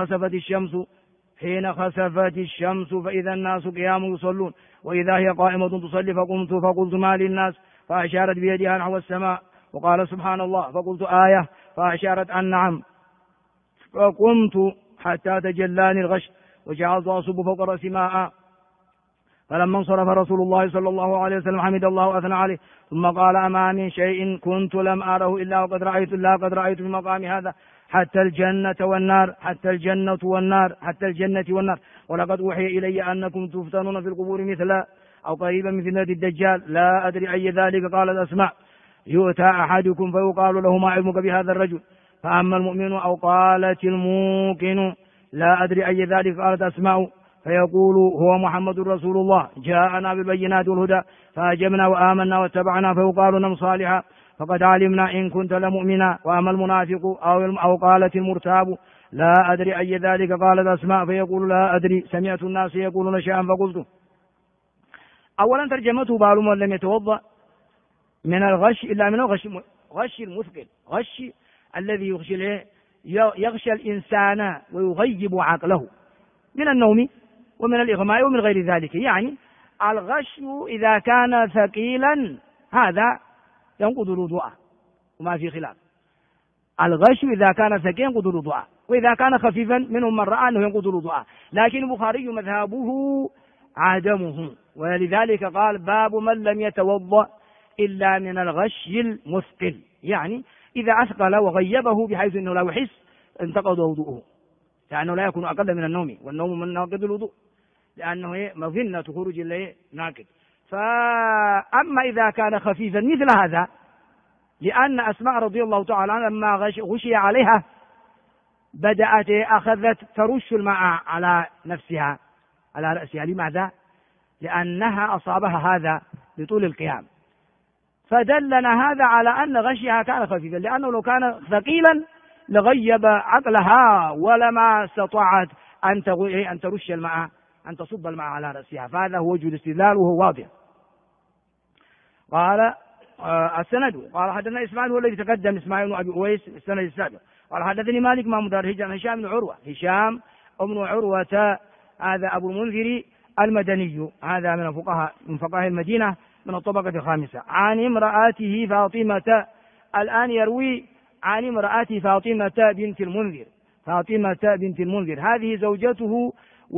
خسفت الشمس فإذا الناس قيام يصلون وإذا هي قائمة تصلي، فقلت ما للناس؟ فأشارت بيدها نحو السماء وقال سبحان الله، فقلت آية؟ فأشارت أن نعم، فقمت حتى تجلاني الغش وجعلت أصب فوق رأسي ماء. فلما انصرف رسول الله صلى الله عليه وسلم حمد الله وأثنى عليه ثم قال أما من شيء كنت لم أره إلا قد رأيت في مقام هذا حتى الجنة والنار ولقد أوحي إلي أنكم تفتنون في القبور مثل أو قريبا من فتنة الدجال، لا أدري أي ذلك. قالت أسماء يؤتى أحدكم فيقال له ما علمك بهذا الرجل؟ فأما المؤمن أو قالت الموقن لا أدري أي ذلك. قالت أسماء فيقول هو محمد رسول الله جاءنا بالبينات والهدى فأجبنا وآمنا واتبعنا، فيقال نم صالحا فقد علمنا إن كنت لمؤمنا. وأما المنافق أو قالت المرتاب لا أدري أي ذلك. قالت أسماء فيقول لا أدري، سمعت الناس يقولون شيئا فقلت. أولا ترجمته باب من لم يتوضأ من الغش إلا من غش المثقل، غش الذي يغشى الإنسان ويغيب عقله من النوم ومن الإغماء ومن غير ذلك. يعني الغش إذا كان ثقيلا هذا ينقض الوضوء وما في خلاف. الغش إذا كان ثقيلا ينقض الوضوء، وإذا كان خفيفا منهم من رأى أنه ينقض الوضوء، لكن البخاري مذهبه عدمه، ولذلك قال باب من لم يتوضأ إلا من الغش المثقل، يعني إذا أثقل وغيبه بحيث أنه لا يحس انتقض وضوءه، لأنه لا يكون أقل من النوم، والنوم من ناقض الوضوء لأنه مظنة خروج الليل ناقض. فأما إذا كان خفيفا مثل هذا، لأن أسماء رضي الله تعالى عنها لما غشي عليها بدأت أخذت ترش الماء على نفسها على رأسها. لماذا؟ لأنها أصابها هذا بطول القيام، فدلنا هذا على أن غشها كان خفيفا، لأنه لو كان ثقيلا لغيب عقلها ولما استطاعت أن ترش الماء، أن تصب الماء على رأسها. فهذا هو وجه الاستدلال وهو واضح. قال السند قال حدثنا إسماعيل والذي تقدم إسماعيل بن أبي أويس السند السابق قال حدثني مالك ما مدار هشام بن عروة هذا أبو المنذر المدني، هذا من فقهاء المدينة من الطبقة الخامسة، عن امرأته فاطمة. الآن يروي عن امرأته فاطمة بنت المنذر، هذه زوجته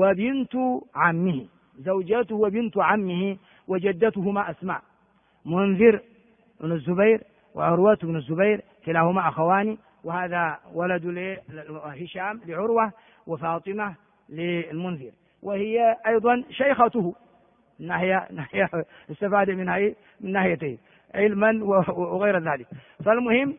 وبنت عمه وجدتهما أسماء، منذر بن الزبير وعروة بن الزبير كلاهما أخوان، وهذا ولد هشام لعروة وفاطمة للمنذر، وهي أيضا شيخته ناحية استفاد من ناحيتين علما وغير ذلك. فالمهم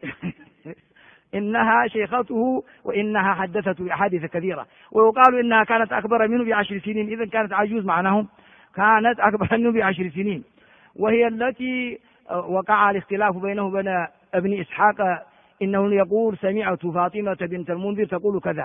إنها شيخته وإنها حدثت بأحاديث كثيرة، ويقال إنها كانت أكبر منه ب10 سنين، إذن كانت عجوز معناهم، كانت أكبر منه ب10 سنين، وهي التي وقع الاختلاف بينه وبين ابن إسحاق إنه يقول سمعت فاطمة بنت المنذر تقول كذا،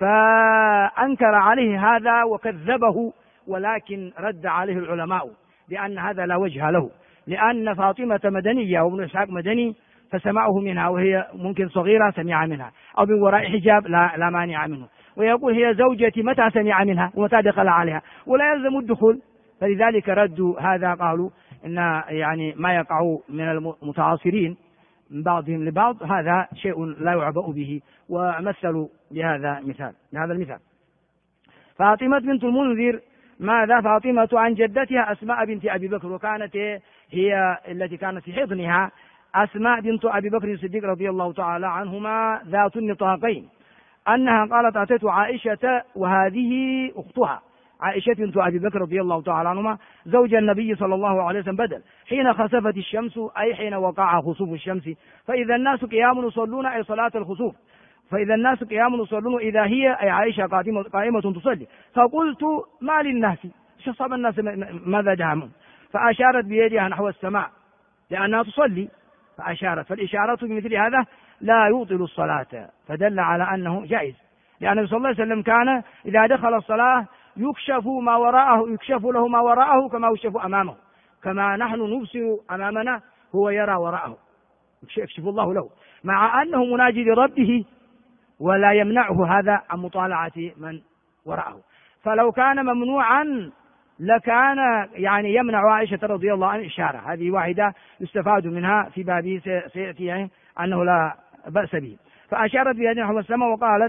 فأنكر عليه هذا وكذبه، ولكن رد عليه العلماء بأن هذا لا وجه له، لأن فاطمة مدنية وابن إسحاق مدني، فسمعه منها وهي ممكن صغيرة سمع منها، أو من وراء حجاب لا مانع منه، ويقول هي زوجتي متى سمع منها ومتى دخل عليها ولا يلزم الدخول. فلذلك ردوا هذا، قالوا إن يعني ما يقع من المتعاصرين من بعضهم لبعض هذا شيء لا يعبأ به، ومثلوا بهذا المثال. فاطمة بنت المنذر ماذا؟ فاطمة عن جدتها أسماء بنت أبي بكر، وكانت هي التي كانت في حضنها أسماء بنت أبي بكر الصديق رضي الله تعالى عنهما ذات النطاقين، أنها قالت أتيت عائشة وهذه أختها، عائشة بنت أبي بكر رضي الله تعالى عنهما زوج النبي صلى الله عليه وسلم بدل، حين خسفت الشمس أي حين وقع خسوف الشمس، فإذا الناس قيام يصلون أي صلاة الخسوف، فإذا الناس قيام يصلون إذا هي أي عائشة قائمة تصلي، فقلت ما للناس، شو صاب الناس ماذا دهمون؟ فأشارت بيدها نحو السماء لأنها تصلي، فأشارت، فالإشارة بمثل هذا لا يبطل الصلاة، فدل على أنه جائز، لأن النبي صلى الله عليه وسلم كان إذا دخل الصلاة يكشف له ما وراءه كما يكشف أمامه، كما نحن نبصر أمامنا هو يرى وراءه، يكشف الله له، مع أنه مناجي لربه ولا يمنعه هذا عن مطالعة من وراءه. فلو كان ممنوعا لكان يعني يمنع عائشة رضي الله عنها إشارة، هذه واحدة يستفاد منها في باب سيأتي يعني أنه لا بأس به. فأشارت بيدها نحو السماء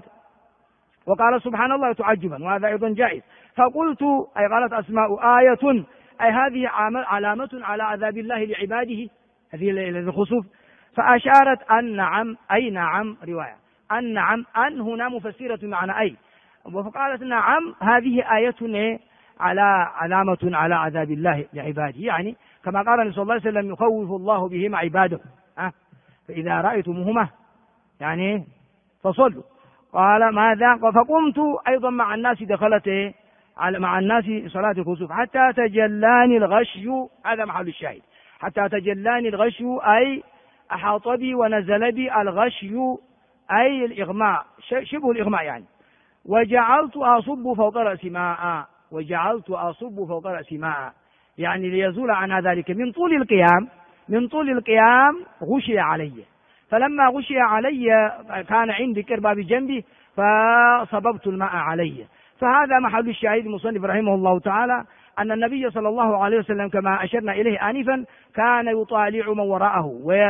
وقالت سبحان الله تعجبا، وهذا أيضا جائز. فقلت أي قالت أسماء آية أي هذه علامة على عذاب الله لعباده، هذه الخسوف. فأشارت أن نعم أي نعم، رواية أن نعم أن هنا مفسرة معنى أي، فقالت نعم هذه آية على علامة على عذاب الله لعباده، يعني كما قال النبي صلى الله عليه وسلم يخوف الله بهما عباده، فإذا رأيتموهما يعني فصلوا. قال ماذا؟ فقمت أيضا مع الناس، دخلت مع الناس صلاة الكسوف حتى تجلاني الغشي، هذا محل الشاهد، حتى تجلاني الغشي أي أحاط بي ونزل بي، الغشي أي الإغماء، شبه الإغماء يعني، وجعلت أصب فوق رأسي ماء، يعني ليزول عنها ذلك من طول القيام غشي علي، فلما غشي علي كان عندي كربة بجنبي فصببت الماء علي. فهذا محل الشاهد المصنف رحمه الله تعالى، أن النبي صلى الله عليه وسلم كما أشرنا إليه آنفا كان يطالع من وراءه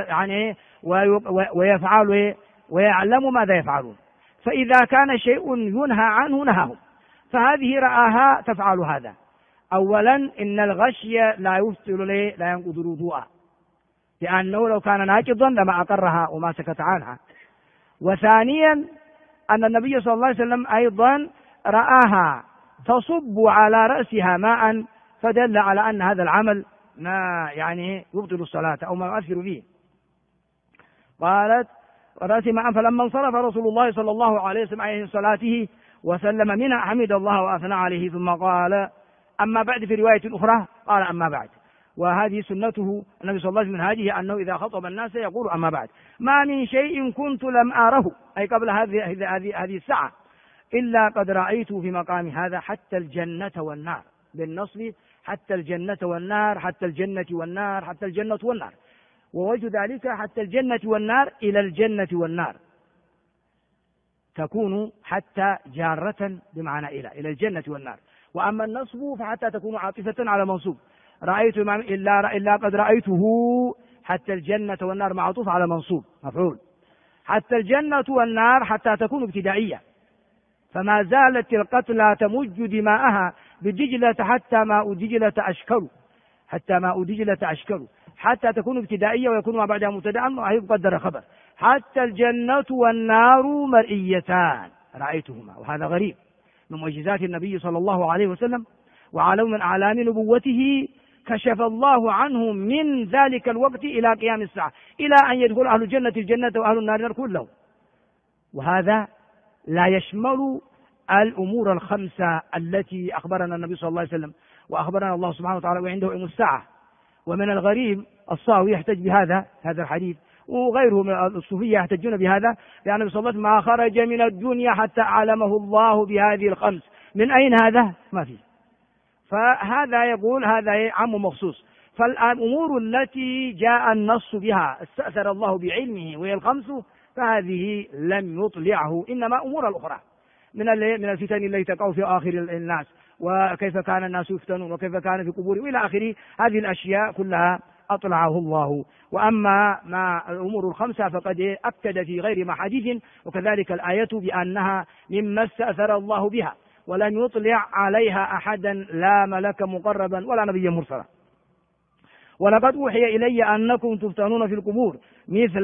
ويفعل ويعلم ماذا يفعلون، فإذا كان شيء ينهى عنه نهاهم، فهذه رآها تفعل هذا. أولا إن الغشي لا ينقض الوضوء، لأنه لو كان ناقضا لما أقرها وما سكت عنها. وثانيا أن النبي صلى الله عليه وسلم أيضا رآها تصب على رأسها ماء، فدل على أن هذا العمل ما يعني يبطل الصلاة أو ما يؤثر فيه. قالت ورأسي ماء، فلما انصرف رسول الله صلى الله عليه وسلم عن صلاته وسلم منها حمد الله وأثنى عليه، ثم قال أما بعد، في رواية أخرى قال أما بعد، وهذه سنته النبي صلى الله عليه وسلم من هذه أنه إذا خطب الناس يقول أما بعد. ما من شيء كنت لم أره أي قبل هذه الساعة إلا قد رأيته في مقام هذا، حتى الجنة والنار، بالنصب حتى الجنة والنار، حتى الجنة والنار، حتى الجنة والنار، ووجه ذلك حتى الجنة والنار إلى الجنة والنار، تكون حتى جارة بمعنى إلى الجنة والنار. وأما النصب فحتى تكون عاطفة على منصوب، رأيت إلا قد رأيته، حتى الجنة والنار معطوف على منصوب مفعول، حتى الجنة والنار حتى تكون ابتدائية، فما زالت القتلى تمج دماءها بدجلة حتى ماء دجلة أشكر، حتى تكون ابتدائية ويكون ما بعدها مبتدأ ويقدر خبر. حتى الجنة والنار مرئيتان، رأيتهما، وهذا غريب من معجزات النبي صلى الله عليه وسلم وعلم من أعلام نبوته، كشف الله عنه من ذلك الوقت إلى قيام الساعة، إلى أن يدخل أهل الجنة الجنة وأهل النار كلهم. وهذا لا يشمل الأمور الخمسة التي أخبرنا النبي صلى الله عليه وسلم وأخبرنا الله سبحانه وتعالى وعنده علم الساعة. ومن الغريب الصاوي يحتج بهذا الحديث وغيرهم من الصوفية يحتجون بهذا، لأن النبي صلى الله عليه وسلم ما خرج من الدنيا حتى علمه الله بهذه الخمس. من أين هذا؟ ما فيه. فهذا يقول هذا عام مخصوص. فالأمور التي جاء النص بها استأثر الله بعلمه وهي الخمس فهذه لم يطلعه، إنما أمور الأخرى من الفتن التي تقع في آخر الناس، وكيف كان الناس يفتنون، وكيف كان في قبورهم إلى آخره. هذه الأشياء كلها أطلعه الله. وأما ما الأمور الخمسة فقد أكد في غير محاديث، وكذلك الآية بأنها مما استأثر الله بها ولم يطلع عليها أحدا لا ملك مقربا ولا نبيا مرسلا. ولقد أوحي إلي أنكم تفتنون في القبور مثل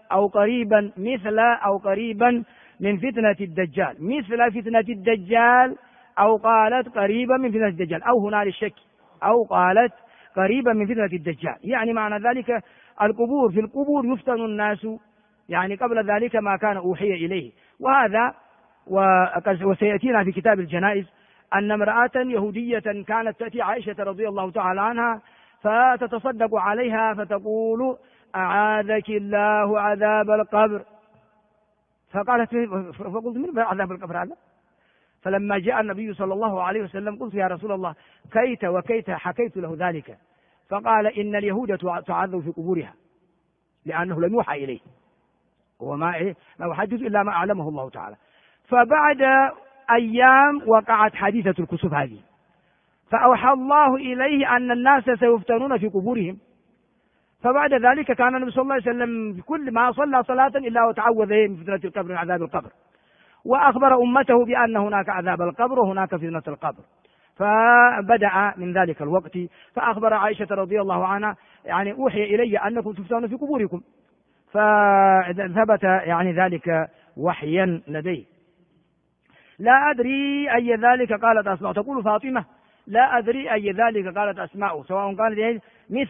أو قريبا من فتنة الدجال، مثل فتنة الدجال، أو قالت قريبا من فتنة الدجال، أو هنا للشك، أو قالت قريبا من فتنة الدجال. يعني معنى ذلك في القبور يفتن الناس، يعني قبل ذلك ما كان أوحي إليه. وهذا وسيأتينا في كتاب الجنائز أن امرأة يهودية كانت تأتي عائشة رضي الله تعالى عنها فتتصدق عليها فتقول أعاذك الله عذاب القبر. فقلت من عذاب القبر هذا؟ فلما جاء النبي صلى الله عليه وسلم قلت يا رسول الله كيت وكيت حكيت له ذلك، فقال إن اليهود تعذب في قبورها لأنه لم يوحى إليه، وما يحدث إلا ما أعلمه الله تعالى. فبعد أيام وقعت حادثة الكسوف هذه، فأوحى الله إليه أن الناس سيفتنون في قبورهم. فبعد ذلك كان النبي صلى الله عليه وسلم في كل ما صلى صلاة إلا وتعوذ من فتنة القبر من عذاب القبر، وأخبر أمته بأن هناك عذاب القبر وهناك فتنة القبر. فبدأ من ذلك الوقت فأخبر عائشة رضي الله عنها يعني أوحي إلي أنكم تفتنون في قبوركم، فثبت يعني ذلك وحيا لديه. لا أدري أي ذلك قالت أسماء، تقول فاطمة لا أدري أي ذلك قالت أسماء، سواء كانت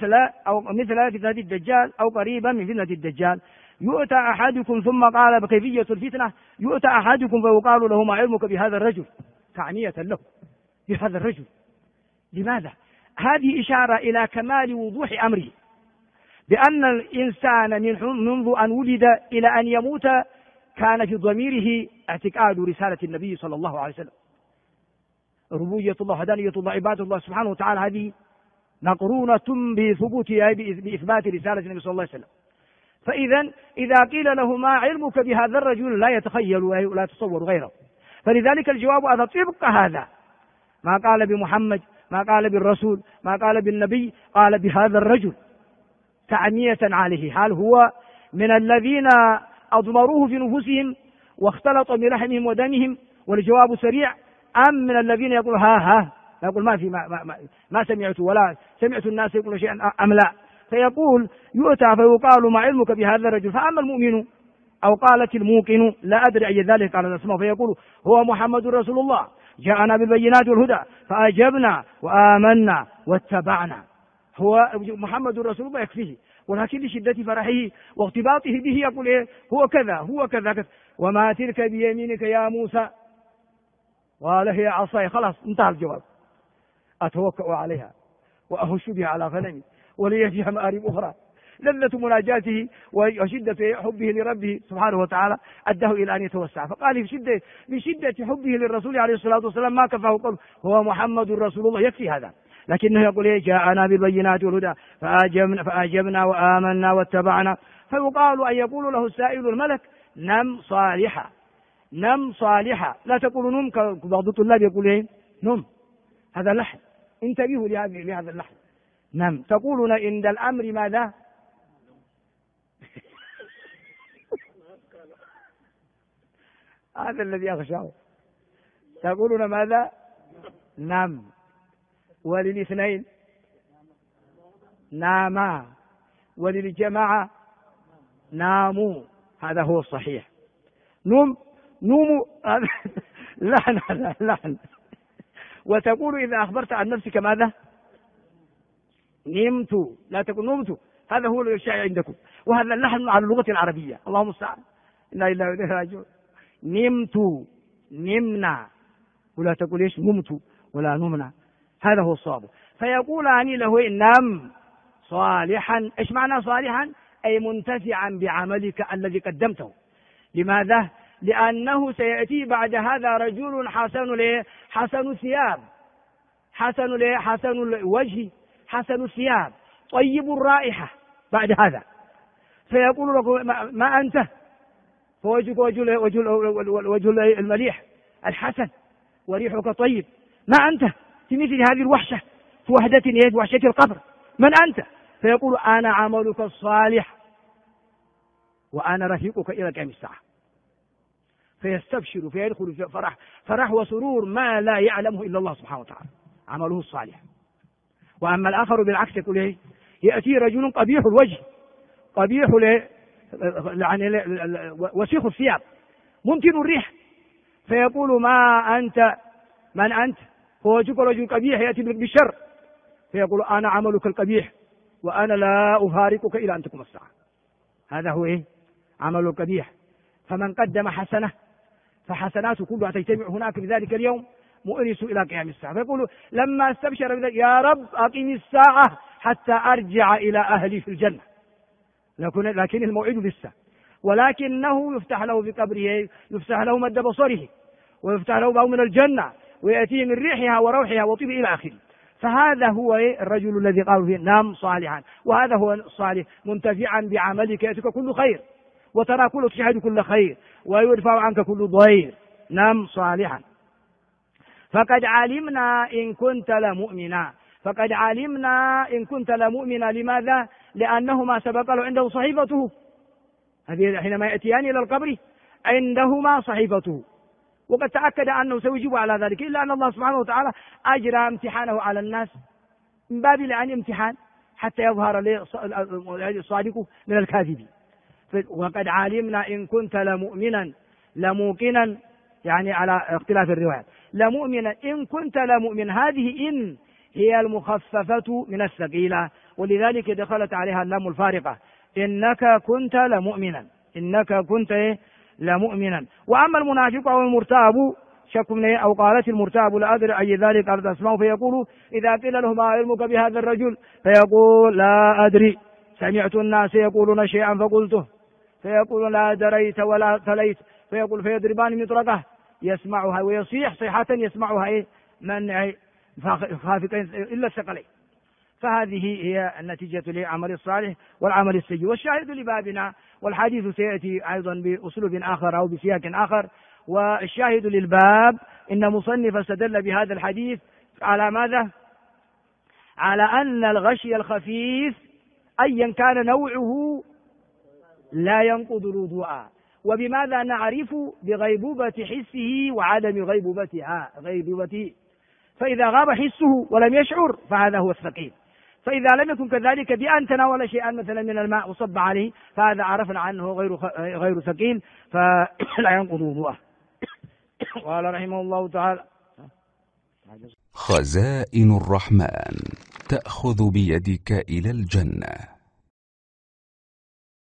مثل فتنة الدجال أو قريبا من فتنة الدجال. يؤتى أحدكم، ثم قال بكيفية الفتنة، يؤتى أحدكم فيقال له ما علمك بهذا الرجل، تعنية له بهذا الرجل. لماذا؟ هذه إشارة إلى كمال وضوح أمره، بأن الإنسان منذ أن ولد إلى أن يموت كان في ضميره اعتقاد رسالة النبي صلى الله عليه وسلم. ربوبية الله وحدانية الله عبادة الله سبحانه وتعالى هذه مقرونة بإثبات رسالة النبي صلى الله عليه وسلم. إذا قيل له ما علمك بهذا الرجل لا يتخيل ولا يتصور غيره. فلذلك الجواب هذا طبق هذا، ما قال بمحمد، ما قال بالرسول، ما قال بالنبي، قال بهذا الرجل تعنية عليه. هل هو من الذين أضمروه في نفوسهم واختلط بلحمهم ودمهم والجواب سريع، أم من الذين يقول يقول ما في ما سمعت ولا سمعت الناس يقول شيئا أم لا؟ فيقول يؤتى فيقال ما علمك بهذا الرجل، فأما المؤمن أو قالت الموقن لا أدري أي ذلك قال اسمه، فيقول هو محمد رسول الله جاءنا بالبينات والهدى فأجبنا وآمنا واتبعنا. هو محمد رسول الله يكفيه، ولكن لشدة فرحه واغتباطه به يقول هو كذا هو كذا كذا. وما تلك بيمينك يا موسى؟ قال هي عصاي. خلاص انتهى الجواب. أتوكأ عليها وأهش بها على غنمي ولي فيها مآرب أخرى. لذة مناجاته وشدة حبه لربه سبحانه وتعالى أداه إلى أن يتوسع، فقال بشدة حبه للرسول عليه الصلاة والسلام ما كفاه قوله هو محمد رسول الله، يكفي هذا. لكنه يقول جاءنا بالبينات والهدى فأجبنا وآمنا واتبعنا. فيقال أن يقول له السائل الملك نم صالحا، نم صالحا، لا تقول نم كبعض الطلاب يقول نم، هذا لحن، انتبهوا لهذا اللحن. نم تقولون عند الأمر ماذا؟ هذا الذي أخشاه. تقولون ماذا؟ نم. وللاثنين ناما، وللجماعة ناموا، هذا هو الصحيح. نوموا هذا لحن، هذا لحن. وتقول إذا أخبرت عن نفسك ماذا؟ نمت، لا تقول نمت، هذا هو الشائع عندكم، وهذا اللحن على اللغة العربية. اللهم المستعان، إنا لله وإنا إليه راجعون. نمت، نمنا، ولا تقول ايش نمت ولا نمنا، هذا هو الصواب. فيقولان له نم صالحا. ايش معنى صالحا؟ أي منتفعا بعملك الذي قدمته. لماذا؟ لأنه سيأتي بعد هذا رجل حسن الثياب، حسن الوجه، حسن الثياب، طيب الرائحة بعد هذا، فيقول لك ما أنت؟ فوجهك وجه المليح الحسن وريحك طيب، ما أنت في مثل هذه الوحشة، في وحشة القبر، من أنت؟ فيقول أنا عملك الصالح وأنا رفيقك إلى قيام الساعة. فيستبشر، فيدخل في فرح وسرور ما لا يعلمه إلا الله سبحانه وتعالى، عمله الصالح. وأما الآخر بالعكس يقول إيه؟ يأتي رجل قبيح الوجه، قبيح يعني وسيخ الثياب، منتن الريح، فيقول ما أنت؟ من أنت؟ فوجهك رجل قبيح يأتي بالشر، فيقول أنا عملك القبيح وأنا لا أفارقك إلى أن تقوم الساعة. هذا هو إيه؟ عمل القبيح. فمن قدم حسنة فحسناته كلها تجتمع هناك في ذلك اليوم مؤنس إلى قيام الساعة. فيقول لما استبشر بذلك يا رب أقم الساعة حتى أرجع إلى أهلي في الجنة، لكن الموعد لسه، ولكنه يفتح له في قبره، يفتح له مد بصره، ويفتح له باب من الجنة، ويأتيه من ريحها وروحها وطيب إلى آخره. فهذا هو الرجل الذي قال فيه نام صالحا، وهذا هو الصالح منتفعا بعملك، يأتيك كل خير وترى كل تشهد كل خير ويدفع عنك كل ضير. نام صالحا. فقد علمنا إن كنت لمؤمنا، فقد علمنا إن كنت لمؤمنا. لماذا؟ لأنه ما سبق له عنده صحيفته، هذه حينما يأتيان إلى القبر عندهما صحيفته، وقد تأكد أنه سيجيب على ذلك، إلا أن الله سبحانه وتعالى أجرى امتحانه على الناس من باب الآن امتحان حتى يظهر الصادق من الكاذب. وقد علمنا إن كنت لمؤمنا، لموقنا يعني على اختلاف الروايات، لمؤمنا إن كنت لمؤمن. هذه إن هي المخففة من الثقيلة، ولذلك دخلت عليها اللام الفارقة، إنك كنت لمؤمنا، إنك كنت لمؤمنا. وأما المنافق أو المرتاب شك من أو قالت المرتاب لا أدري أي ذلك أرد أسمعه، فيقول إذا قيل له ما علمك بهذا الرجل فيقول لا أدري، سمعت الناس يقولون شيئا فقلته، فيقول لا دريت ولا تليت، فيقول فيضربان مطرقة يسمعها ويصيح صيحة يسمعها من خافقين إلا الثقلين. فهذه هي النتيجة للعمل الصالح والعمل السيء. والشاهد لبابنا، والحديث سيأتي أيضا بأسلوب آخر أو بسياق آخر، والشاهد للباب إن مصنف استدل بهذا الحديث على ماذا؟ على أن الغشي الخفيف أيا كان نوعه لا ينقض الوضوء. وبماذا نعرف؟ بغيبوبة حسه وعدم غيبوبته. فإذا غاب حسه ولم يشعر فهذا هو الثقيل، فإذا لم يكن كذلك بأن تناول شيئا مثلا من الماء وصب عليه فهذا عرفنا عنه غير ثقيل فلا ينقض وضوءه. قال رحمه الله تعالى: خزائن الرحمن تأخذ بيدك إلى الجنة.